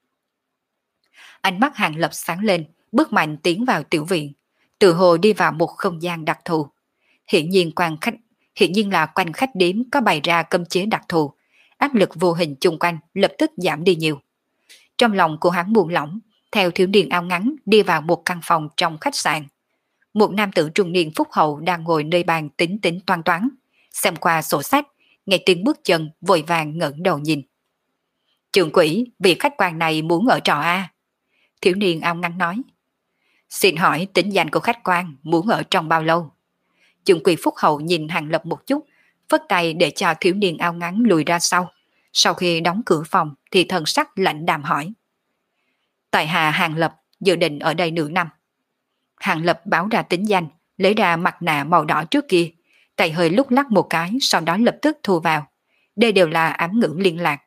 Ánh mắt Hàng Lập sáng lên, bước mạnh tiến vào tiểu viện, tự hồ đi vào một không gian đặc thù. Hiện nhiên quan khách, hiện nhiên là quanh khách điếm có bày ra cấm chế đặc thù, áp lực vô hình chung quanh lập tức giảm đi nhiều. Trong lòng của hắn buông lỏng, theo thiếu niên áo ngắn đi vào một căn phòng trong khách sạn. Một nam tử trung niên phúc hậu đang ngồi nơi bàn tính tính toan toán, xem qua sổ sách, nghe tiếng bước chân vội vàng ngẩng đầu nhìn. Trưởng quỹ, vị khách quan này muốn ở trọ a? Thiếu niên áo ngắn nói. Xin hỏi tính danh của khách quan muốn ở trong bao lâu? Trưởng quỹ phúc hậu nhìn Hàng Lập một chút, phất tay để cho thiếu niên áo ngắn lùi ra sau. Sau khi đóng cửa phòng thì thần sắc lạnh đạm hỏi. Tại hạ Hàng Lập dự định ở đây nửa năm. Hàng Lập báo ra tính danh, lấy ra mặt nạ màu đỏ trước kia, tay hơi lúc lắc một cái, sau đó lập tức thu vào. Đây đều là ám ngữ liên lạc.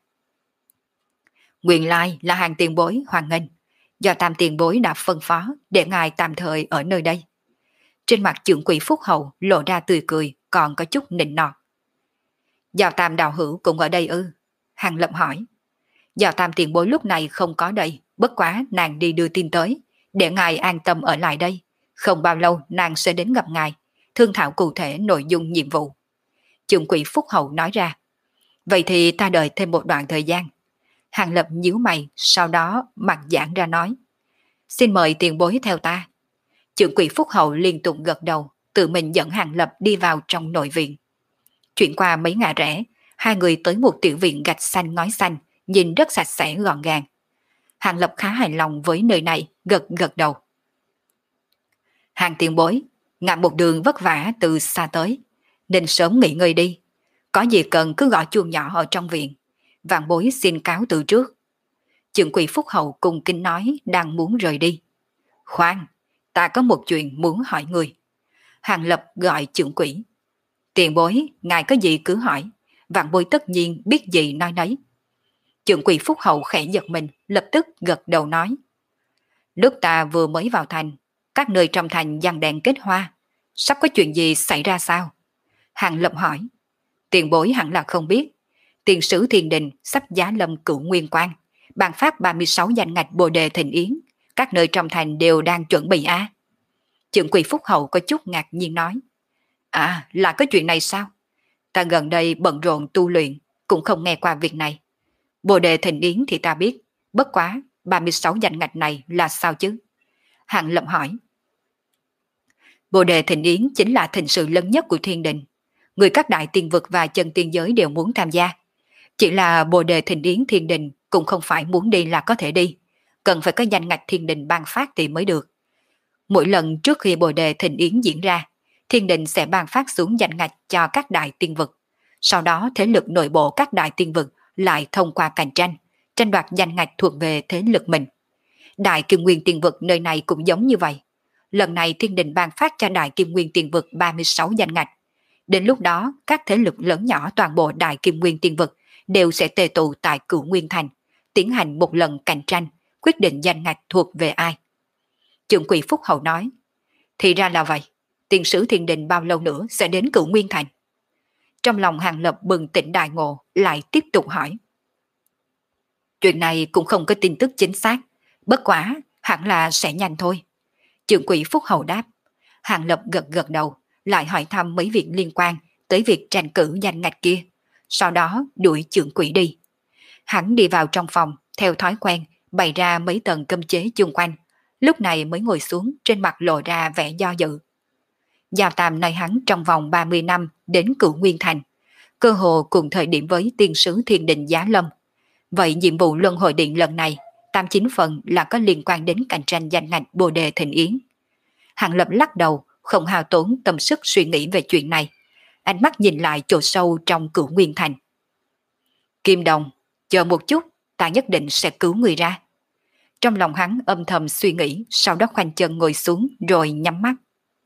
Nguyên lai là Hàng tiền bối hoan nghênh, do Tam tiền bối đã phân phó để ngài tạm thời ở nơi đây. Trên mặt trưởng quỹ phúc hậu lộ ra tươi cười, còn có chút nịnh nọt. Giao Tam đạo hữu cũng ở đây ư? Hàng Lập hỏi. Giao Tam tiền bối lúc này không có đây, bất quá nàng đi đưa tin tới, để ngài an tâm ở lại đây. Không bao lâu nàng sẽ đến gặp ngài, thương thảo cụ thể nội dung nhiệm vụ. Trưởng quỹ phúc hậu nói ra. Vậy thì ta đợi thêm một đoạn thời gian. Hàng Lập nhíu mày, sau đó mặt giãn ra nói. Xin mời tiền bối theo ta. Trưởng quỹ phúc hậu liên tục gật đầu, tự mình dẫn Hàng Lập đi vào trong nội viện. Chuyển qua mấy ngã rẽ, hai người tới một tiểu viện gạch xanh ngói xanh, nhìn rất sạch sẽ gọn gàng. Hàng Lập khá hài lòng với nơi này, gật gật đầu. Hàng tiền bối, ngài một đường vất vả từ xa tới, nên sớm nghỉ ngơi đi. Có gì cần cứ gọi chuông nhỏ ở trong viện. Vạn bối xin cáo từ trước. Trưởng quỹ phúc hậu cùng kinh nói đang muốn rời đi. Khoan, ta có một chuyện muốn hỏi người. Hàng Lập gọi trưởng quỹ. Tiền bối, ngài có gì cứ hỏi. Vạn bối tất nhiên biết gì nói nấy. Trưởng quỹ phúc hậu khẽ giật mình, lập tức gật đầu nói. Lúc ta vừa mới vào thành, các nơi trong thành giăng đèn kết hoa. Sắp có chuyện gì xảy ra sao? Hàng Lập hỏi. Tiền bối hẳn là không biết. Tiền sử Thiên Đình sắp giá lâm Cửu Nguyên Quan, ban phát ba mươi sáu danh ngạch Bồ Đề Thịnh Yến, các nơi trong thành đều đang chuẩn bị á. Trưởng quỹ phúc hậu có chút ngạc nhiên nói. À, là có chuyện này sao? Ta gần đây bận rộn tu luyện, cũng không nghe qua việc này. Bồ Đề Thịnh Yến thì ta biết, bất quá ba mươi sáu danh ngạch này là sao chứ? Hàng Lập hỏi. Bồ Đề Thịnh Yến chính là thịnh sự lớn nhất của Thiên Đình. Người các đại tiên vực và chân tiên giới đều muốn tham gia. Chỉ là Bồ Đề Thịnh Yến Thiên Đình cũng không phải muốn đi là có thể đi. Cần phải có danh ngạch Thiên Đình ban phát thì mới được. Mỗi lần trước khi Bồ Đề Thịnh Yến diễn ra, Thiên Đình sẽ ban phát xuống danh ngạch cho các đại tiên vực. Sau đó thế lực nội bộ các đại tiên vực lại thông qua cạnh tranh, tranh đoạt danh ngạch thuộc về thế lực mình. Đại Kim Nguyên Tiên Vực nơi này cũng giống như vậy. Lần này Thiên Đình ban phát cho Đại Kim Nguyên Tiên Vực ba mươi sáu danh ngạch. Đến lúc đó, các thế lực lớn nhỏ toàn bộ Đại Kim Nguyên Tiên Vực đều sẽ tề tụ tại Cửu Nguyên Thành, tiến hành một lần cạnh tranh, quyết định danh ngạch thuộc về ai. Trưởng quỹ phúc hậu nói, thì ra là vậy, tiền sử Thiên Đình bao lâu nữa sẽ đến Cửu Nguyên Thành? Trong lòng Hàng Lập bừng tỉnh đại ngộ, lại tiếp tục hỏi. Chuyện này cũng không có tin tức chính xác, bất quá hẳn là sẽ nhanh thôi. Trưởng quỹ phúc hậu đáp. Hàng Lập gật gật đầu, lại hỏi thăm mấy việc liên quan tới việc tranh cử danh ngạch kia, sau đó đuổi trưởng quỹ đi. Hắn đi vào trong phòng, theo thói quen, bày ra mấy tầng cấm chế chung quanh, lúc này mới ngồi xuống, trên mặt lộ ra vẻ do dự. Giao Tam nói hắn trong vòng ba mươi năm đến Cửu Nguyên Thành, cơ hồ cùng thời điểm với tiên sứ Thiên Đình Giá Lâm. Vậy nhiệm vụ Luân Hồi Điện lần này, tam chín phần là có liên quan đến cạnh tranh danh ngạch Bồ Đề Thịnh Yến. Hàng Lập lắc đầu, không hao tốn tâm sức suy nghĩ về chuyện này. Ánh mắt nhìn lại chỗ sâu trong Cửu Nguyên Thành. Kim Đồng, chờ một chút, ta nhất định sẽ cứu người ra. Trong lòng hắn âm thầm suy nghĩ, sau đó khoanh chân ngồi xuống rồi nhắm mắt.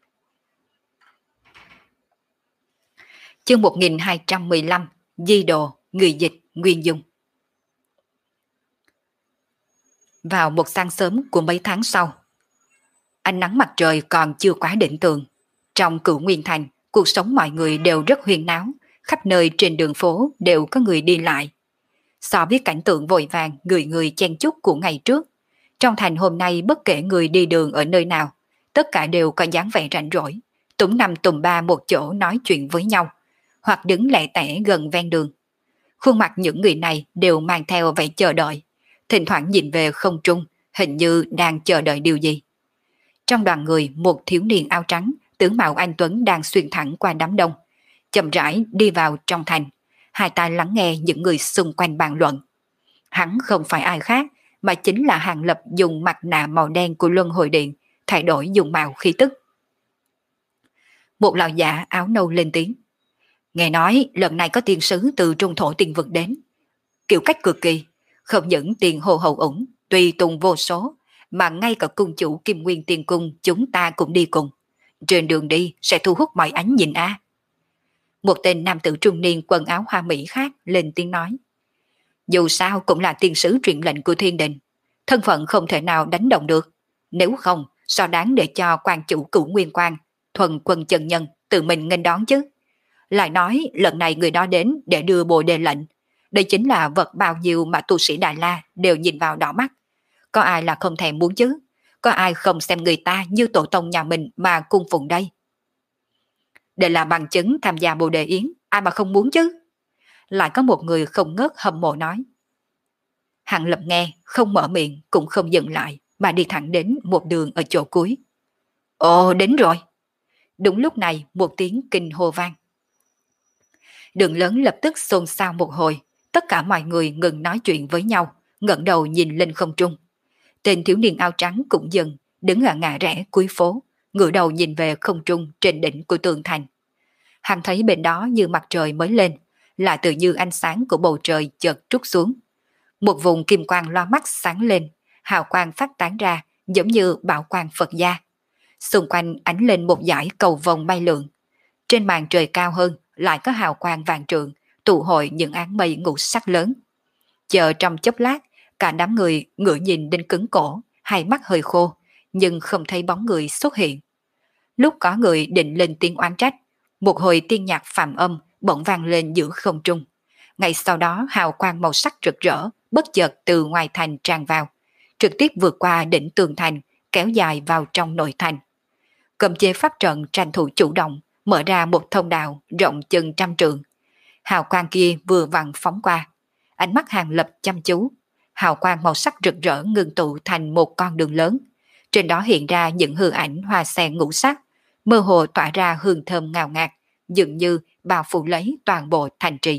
Chương một nghìn hai trăm mười lăm, Di Đồ, người dịch, Nguyên Dung. Vào một sáng sớm của mấy tháng sau, ánh nắng mặt trời còn chưa quá đỉnh tường. Trong Cửu Nguyên Thành, cuộc sống mọi người đều rất huyên náo, khắp nơi trên đường phố đều có người đi lại. So với cảnh tượng vội vàng người người chen chúc của ngày trước, trong thành hôm nay bất kể người đi đường ở nơi nào, tất cả đều có dáng vẻ rảnh rỗi, túm năm tùm ba một chỗ nói chuyện với nhau, hoặc đứng lẻ tẻ gần ven đường. Khuôn mặt những người này đều mang theo vẻ chờ đợi, thỉnh thoảng nhìn về không trung, hình như đang chờ đợi điều gì. Trong đoàn người, một thiếu niên áo trắng, tướng mạo anh tuấn đang xuyên thẳng qua đám đông, chậm rãi đi vào trong thành, hai tai lắng nghe những người xung quanh bàn luận. Hắn không phải ai khác, mà chính là Hàng Lập dùng mặt nạ màu đen của Luân Hồi Điện, thay đổi dùng màu khí tức. Một lão giả áo nâu lên tiếng. Nghe nói lần này có tiên sứ từ trung thổ tiên vực đến. Kiểu cách cực kỳ, không những tiền hồ hậu ủng, tùy tùng vô số, mà ngay cả cung chủ Kim Nguyên Tiên Cung chúng ta cũng đi cùng. Trên đường đi sẽ thu hút mọi ánh nhìn a. Một tên nam tử trung niên quần áo hoa mỹ khác lên tiếng nói. Dù sao cũng là tiên sứ truyền lệnh của thiên đình, thân phận không thể nào đánh động được. Nếu không, sao đáng để cho quan chủ Cửu Nguyên Quan, thuần quân chân nhân tự mình nghênh đón chứ. Lại nói lần này người đó đến để đưa Bồ Đề lệnh. Đây chính là vật bao nhiêu mà tu sĩ Đại La đều nhìn vào đỏ mắt. Có ai là không thèm muốn chứ? Có ai không xem người ta như tổ tông nhà mình mà cung phụng đây? Để là bằng chứng tham gia Bồ Đề Yến, ai mà không muốn chứ? Lại có một người không ngớt hâm mộ nói. Hàng Lập nghe, không mở miệng cũng không dừng lại, mà đi thẳng đến một đường ở chỗ cuối. Ồ, đến rồi! Đúng lúc này một tiếng kinh hô vang. Đường lớn lập tức xôn xao một hồi, tất cả mọi người ngừng nói chuyện với nhau, ngẩng đầu nhìn lên không trung. Tên thiếu niên áo trắng cũng dừng, đứng ở ngã rẽ cuối phố, ngửa đầu nhìn về không trung trên đỉnh của tường thành. Hắn thấy bên đó như mặt trời mới lên, lại tự như ánh sáng của bầu trời chợt trút xuống. Một vùng kim quang loa mắt sáng lên, hào quang phát tán ra giống như bảo quang Phật gia. Xung quanh ánh lên một dải cầu vồng bay lượn. Trên màn trời cao hơn lại có hào quang vàng trượng, tụ hội những áng mây ngũ sắc lớn. Chờ trong chốc lát, cả đám người ngửa nhìn đến cứng cổ, hai mắt hơi khô, nhưng không thấy bóng người xuất hiện. Lúc có người định lên tiếng oán trách, một hồi tiên nhạc phạm âm bỗng vang lên giữa không trung. Ngay sau đó hào quang màu sắc rực rỡ, bất chợt từ ngoài thành tràn vào, trực tiếp vượt qua đỉnh tường thành, kéo dài vào trong nội thành. Cầm chế pháp trận tranh thủ chủ động, mở ra một thông đạo rộng chừng trăm trượng. Hào quang kia vừa vặn phóng qua. Ánh mắt Hàng Lập chăm chú. Hào quang màu sắc rực rỡ ngưng tụ thành một con đường lớn. Trên đó hiện ra những hư ảnh hoa sen ngũ sắc, mơ hồ tỏa ra hương thơm ngào ngạt, dường như bao phủ lấy toàn bộ thành trì.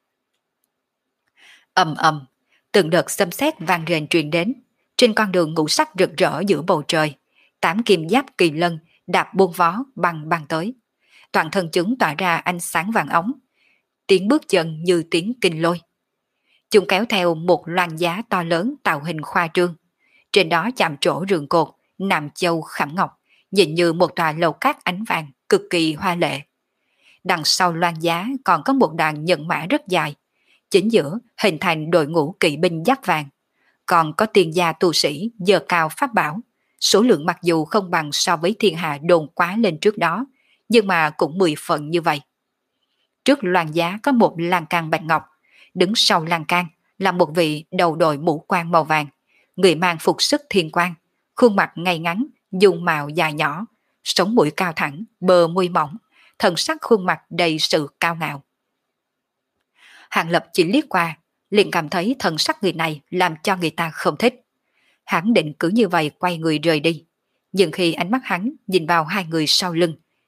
Ầm ầm, từng đợt xâm xét vang rền truyền đến. Trên con đường ngũ sắc rực rỡ giữa bầu trời, tám kim giáp kỳ lân đạp buông vó băng băng tới. Toàn thân chúng tỏa ra ánh sáng vàng ống, tiếng bước chân như tiếng kinh lôi. Chúng kéo theo một loan giá to lớn tạo hình khoa trương. Trên đó chạm trổ rường cột, nạm châu khảm ngọc, nhìn như một tòa lầu cát ánh vàng, cực kỳ hoa lệ. Đằng sau loan giá còn có một đoàn nhân mã rất dài, chính giữa hình thành đội ngũ kỵ binh giáp vàng. Còn có tiên gia tu sĩ giơ cao pháp bảo, số lượng mặc dù không bằng so với thiên hạ đồn quá lên trước đó, nhưng mà cũng mười phần như vậy. Trước loan giá có một lan can bạch ngọc, đứng sau lan can là một vị đầu đội mũ quan màu vàng, người mang phục sức thiên quan, khuôn mặt ngay ngắn, dung mạo dài nhỏ, sống mũi cao thẳng, bờ môi mỏng, thần sắc khuôn mặt đầy sự cao ngạo. Hàng Lập chỉ liếc qua, liền cảm thấy thần sắc người này làm cho người ta không thích. Hắn định cứ như vậy quay người rời đi, nhưng khi ánh mắt hắn nhìn vào hai người sau lưng,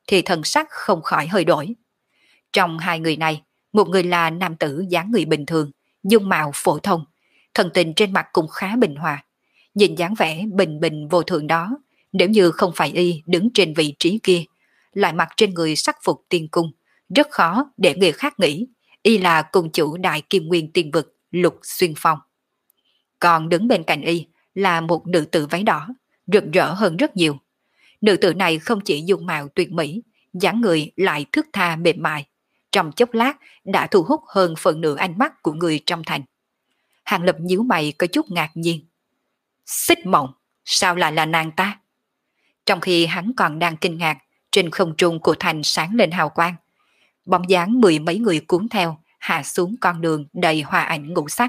thì thần sắc không khỏi hơi đổi. Trong hai người này, một người là nam tử dáng người bình thường, dung mạo phổ thông, thần tình trên mặt cũng khá bình hòa. Nhìn dáng vẻ bình bình vô thường đó, nếu như không phải y đứng trên vị trí kia, lại mặc trên người sắc phục tiên cung, rất khó để người khác nghĩ y là cung chủ đại kim nguyên tiên vực Lục Xuyên Phong. Còn đứng bên cạnh y là một nữ tử váy đỏ, rực rỡ hơn rất nhiều. Nữ tử này không chỉ dung mạo tuyệt mỹ, dáng người lại thướt tha mềm mại, trong chốc lát đã thu hút hơn phần nửa ánh mắt của người trong thành. Hàng Lập nhíu mày có chút ngạc nhiên. Xích Mộng, sao lại là nàng ta? Trong khi hắn còn đang kinh ngạc, trên không trung của thành sáng lên hào quang. Bóng dáng mười mấy người cuốn theo, hạ xuống con đường đầy hoa ảnh ngũ sắc.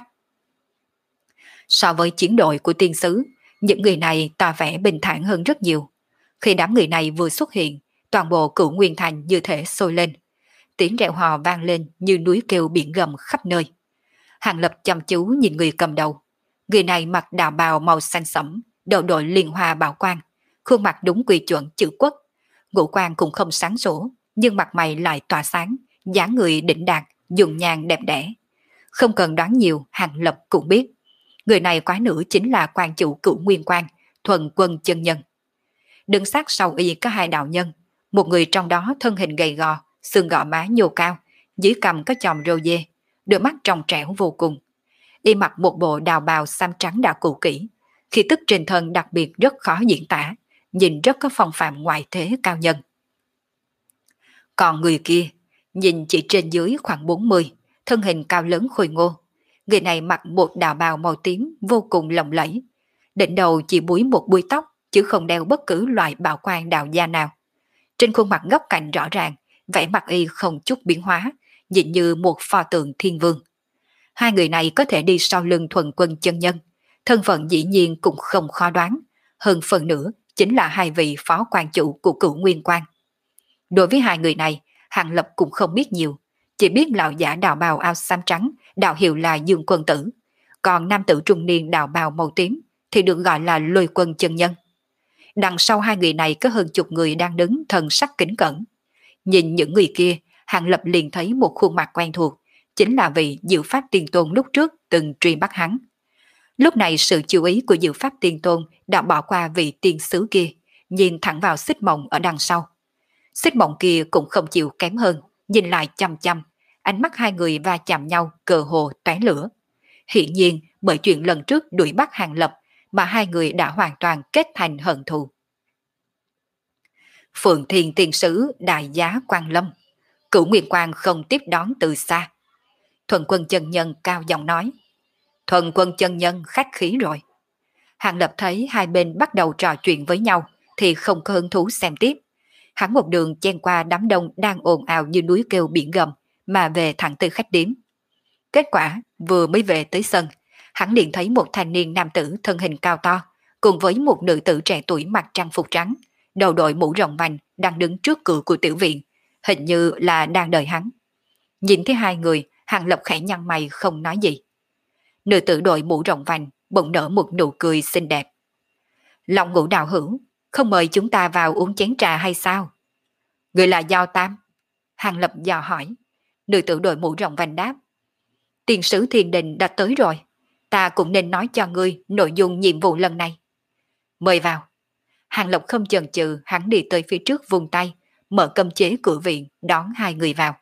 So với chiến đội của tiên sứ, những người này tỏ vẻ bình thản hơn rất nhiều. Khi đám người này vừa xuất hiện, toàn bộ Cửu Nguyên Thành như thể sôi lên. Tiếng reo hò vang lên như núi kêu biển gầm khắp nơi. Hàng Lập chăm chú nhìn người cầm đầu. Người này mặc đạo bào màu xanh sẫm, đầu đội liên hoa bảo quang, khuôn mặt đúng quy chuẩn chữ quốc. Ngũ quan cũng không sáng sủa, nhưng mặt mày lại tỏa sáng, dáng người đỉnh đạt, dùng nhan đẹp đẽ. Không cần đoán nhiều, Hàng Lập cũng biết. Người này quái nữ chính là quan chủ Cửu Nguyên Quan, Thuần Quân chân nhân. Đứng sát sau y có hai đạo nhân, một người trong đó thân hình gầy gò, xương gò má nhô cao, dưới cằm có chòm râu dê, đôi mắt trong trẻo vô cùng. Y mặc một bộ đào bào xám trắng đã cũ kỹ, khí tức trên thân đặc biệt rất khó diễn tả, nhìn rất có phong phạm ngoại thế cao nhân. Còn người kia, nhìn chỉ trên dưới khoảng bốn mươi, thân hình cao lớn khôi ngô. Người này mặc một đạo bào màu tím vô cùng lộng lẫy, đỉnh đầu chỉ búi một búi tóc, chứ không đeo bất cứ loại bảo quan đạo gia nào. Trên khuôn mặt góc cạnh rõ ràng, vẻ mặt y không chút biến hóa, nhìn như một pho tượng thiên vương. Hai người này có thể đi sau lưng Thuần Quân chân nhân, thân phận dĩ nhiên cũng không khó đoán, hơn phần nữa chính là hai vị phó quan chủ của Cửu Nguyên Quan. Đối với hai người này, Hàng Lập cũng không biết nhiều, chỉ biết lão giả đạo bào áo xám trắng, đạo hiệu là Dương Quân Tử, còn nam tử trung niên đạo bào màu tím thì được gọi là Lôi Quân chân nhân. Đằng sau hai người này có hơn chục người đang đứng thần sắc kính cẩn. Nhìn những người kia, Hàng Lập liền thấy một khuôn mặt quen thuộc, chính là vị Diệu Pháp Tiên Tôn lúc trước từng truy bắt hắn. Lúc này sự chú ý của Diệu Pháp Tiên Tôn đã bỏ qua vị tiên sứ kia, nhìn thẳng vào Xích Mộng ở đằng sau. Xích Mộng kia cũng không chịu kém hơn, nhìn lại chăm chăm, ánh mắt hai người va chạm nhau cờ hồ tóe lửa. Hiển nhiên bởi chuyện lần trước đuổi bắt Hàng Lập mà hai người đã hoàn toàn kết thành hận thù. Phượng Thiên Tiên Sứ đại giá Quan Lâm, Cửu Nguyên Quan không tiếp đón từ xa. Thuần Quân chân nhân cao giọng nói. Thuần Quân chân nhân khách khí rồi. Hàng Lập thấy hai bên bắt đầu trò chuyện với nhau thì không có hứng thú xem tiếp. Hắn một đường chen qua đám đông đang ồn ào như núi kêu biển gầm mà về thẳng từ khách điếm. Kết quả vừa mới về tới sân, hắn liền thấy một thanh niên nam tử thân hình cao to cùng với một nữ tử trẻ tuổi mặc trang phục trắng, đầu đội mũ rộng vành đang đứng trước cửa của tiểu viện, hình như là đang đợi hắn. Nhìn thấy hai người, Hàng Lập khẽ nhăn mày không nói gì. Nữ tử đội mũ rộng vành bỗng nở một nụ cười xinh đẹp. Long Ngũ đạo hữu, không mời chúng ta vào uống chén trà hay sao? Người là Giao Tam? Hàng Lập dò hỏi. Nữ tử đội mũ rộng vành đáp. Tiền sứ Thiên Đình đã tới rồi, ta cũng nên nói cho ngươi nội dung nhiệm vụ lần này. Mời vào. Hàng Lập không chần chừ, hắn đi tới phía trước vùng tay, mở cấm chế cửa viện đón hai người vào.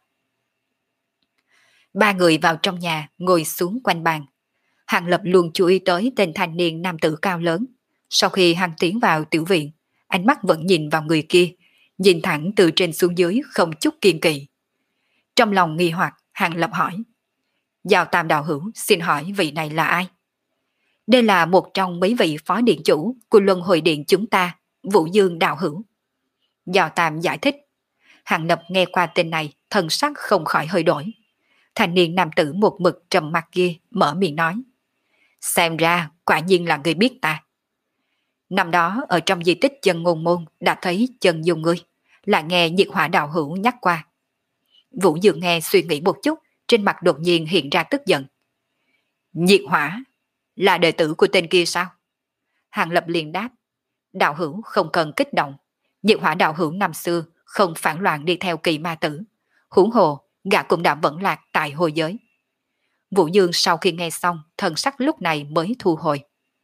Ba người vào trong nhà ngồi xuống quanh bàn. Hàng Lập luôn chú ý tới tên thanh niên nam tử cao lớn. Sau khi hắn tiến vào tiểu viện, ánh mắt vẫn nhìn vào người kia, nhìn thẳng từ trên xuống dưới không chút kiên kỵ. Trong lòng nghi hoặc, Hàng Lập hỏi. Giao Tam đạo hữu, xin hỏi vị này là ai? Đây là một trong mấy vị phó điện chủ của Luân Hồi Điện chúng ta, Vũ Dương đạo hữu. Giao Tam giải thích. Hàng Lập nghe qua tên này, thần sắc không khỏi hơi đổi. Thanh niên nam tử một mực trầm mặt kia mở miệng nói. Xem ra quả nhiên là người biết ta. Năm đó ở trong di tích Chân Ngôn Môn đã thấy chân dung ngươi, là nghe Nhiệt Hỏa đạo hữu nhắc qua. Vũ Dương nghe suy nghĩ một chút, trên mặt đột nhiên hiện ra tức giận. Nhiệt Hỏa là đệ tử của tên kia sao? Hàng Lập liền đáp. Đạo hữu không cần kích động. Nhiệt Hỏa đạo hữu năm xưa không phản loạn đi theo Kỳ Ma Tử. Huống hồ, gã cũng đã vẫn lạc tại hồi giới. Vũ Dương sau khi nghe xong, thần sắc lúc này mới thu hồi.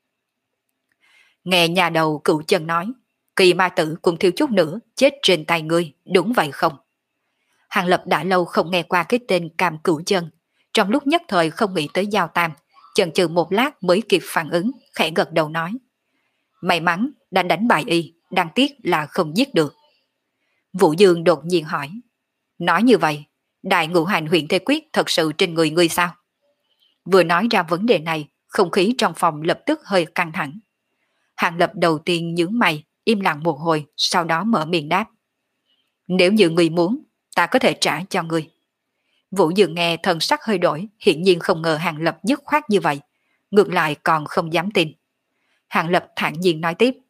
Nghe nhà đầu cựu chân nói, Kỳ Ma Tử cũng thiếu chút nữa chết trên tay ngươi, đúng vậy không? Hàng Lập đã lâu không nghe qua cái tên Cam Cửu Chân, trong lúc nhất thời không nghĩ tới Giao Tam, chần chừ một lát mới kịp phản ứng, khẽ gật đầu nói. May mắn đã đánh bại y, đáng tiếc là không giết được. Vũ Dương đột nhiên hỏi, nói như vậy, đại ngũ hành huyện Thế Quyết thật sự trên người ngươi sao? Vừa nói ra vấn đề này, không khí trong phòng lập tức hơi căng thẳng. Hàng Lập đầu tiên nhướng mày, im lặng một hồi, sau đó mở miệng đáp. Nếu như ngươi muốn, ta có thể trả cho ngươi. Vũ Dương nghe thần sắc hơi đổi, hiển nhiên không ngờ Hàng Lập dứt khoát như vậy, ngược lại còn không dám tin. Hàng Lập thản nhiên nói tiếp.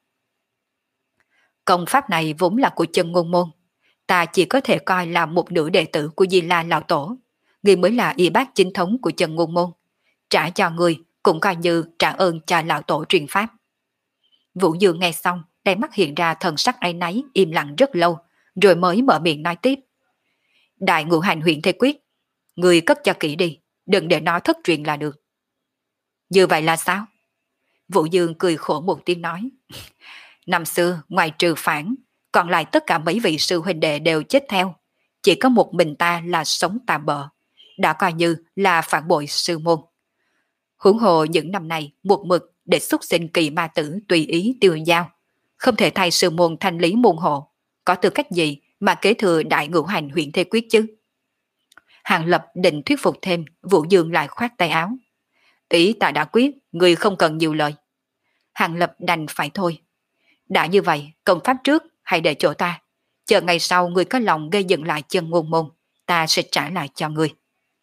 Công pháp này vốn là của Chân Ngôn Môn, ta chỉ có thể coi là một nửa đệ tử của Di La Lão Tổ, ngươi mới là y bác chính thống của Chân Ngôn Môn, trả cho ngươi cũng coi như trả ơn cho Lão Tổ truyền pháp. Vũ Dương nghe xong, đáy mắt hiện ra thần sắc áy náy, im lặng rất lâu, rồi mới mở miệng nói tiếp. Đại ngũ hành huyện Thế Quyết, người cất cho kỹ đi, đừng để nó thất truyền là được. Như vậy là sao? Vũ Dương cười khổ một tiếng nói. Năm xưa, ngoài trừ Phản, còn lại tất cả mấy vị sư huynh đệ đều chết theo. Chỉ có một mình ta là sống tạm bợ, đã coi như là phản bội sư môn. Huống hồ những năm này, một mực để xuất sinh Kỳ Ma Tử tùy ý tiêu giao, không thể thay sư môn thanh lý môn hộ, có tư cách gì mà kế thừa đại ngũ hành huyện Thế Quyết chứ? Hàng Lập định thuyết phục thêm, Vũ Dương lại khoát tay áo. Ý ta đã quyết, người không cần nhiều lời. Hàng Lập đành phải thôi. Đã như vậy, công pháp trước hãy để chỗ ta. Chờ ngày sau người có lòng gây dựng lại Chân Ngôn Môn, ta sẽ trả lại cho người.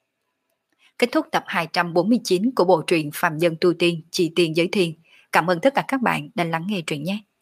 Kết thúc tập hai trăm bốn mươi chín của bộ truyện Phàm Nhân Tu Tiên Chỉ Tiên Giới Thiên. Cảm ơn tất cả các bạn đã lắng nghe truyện nhé.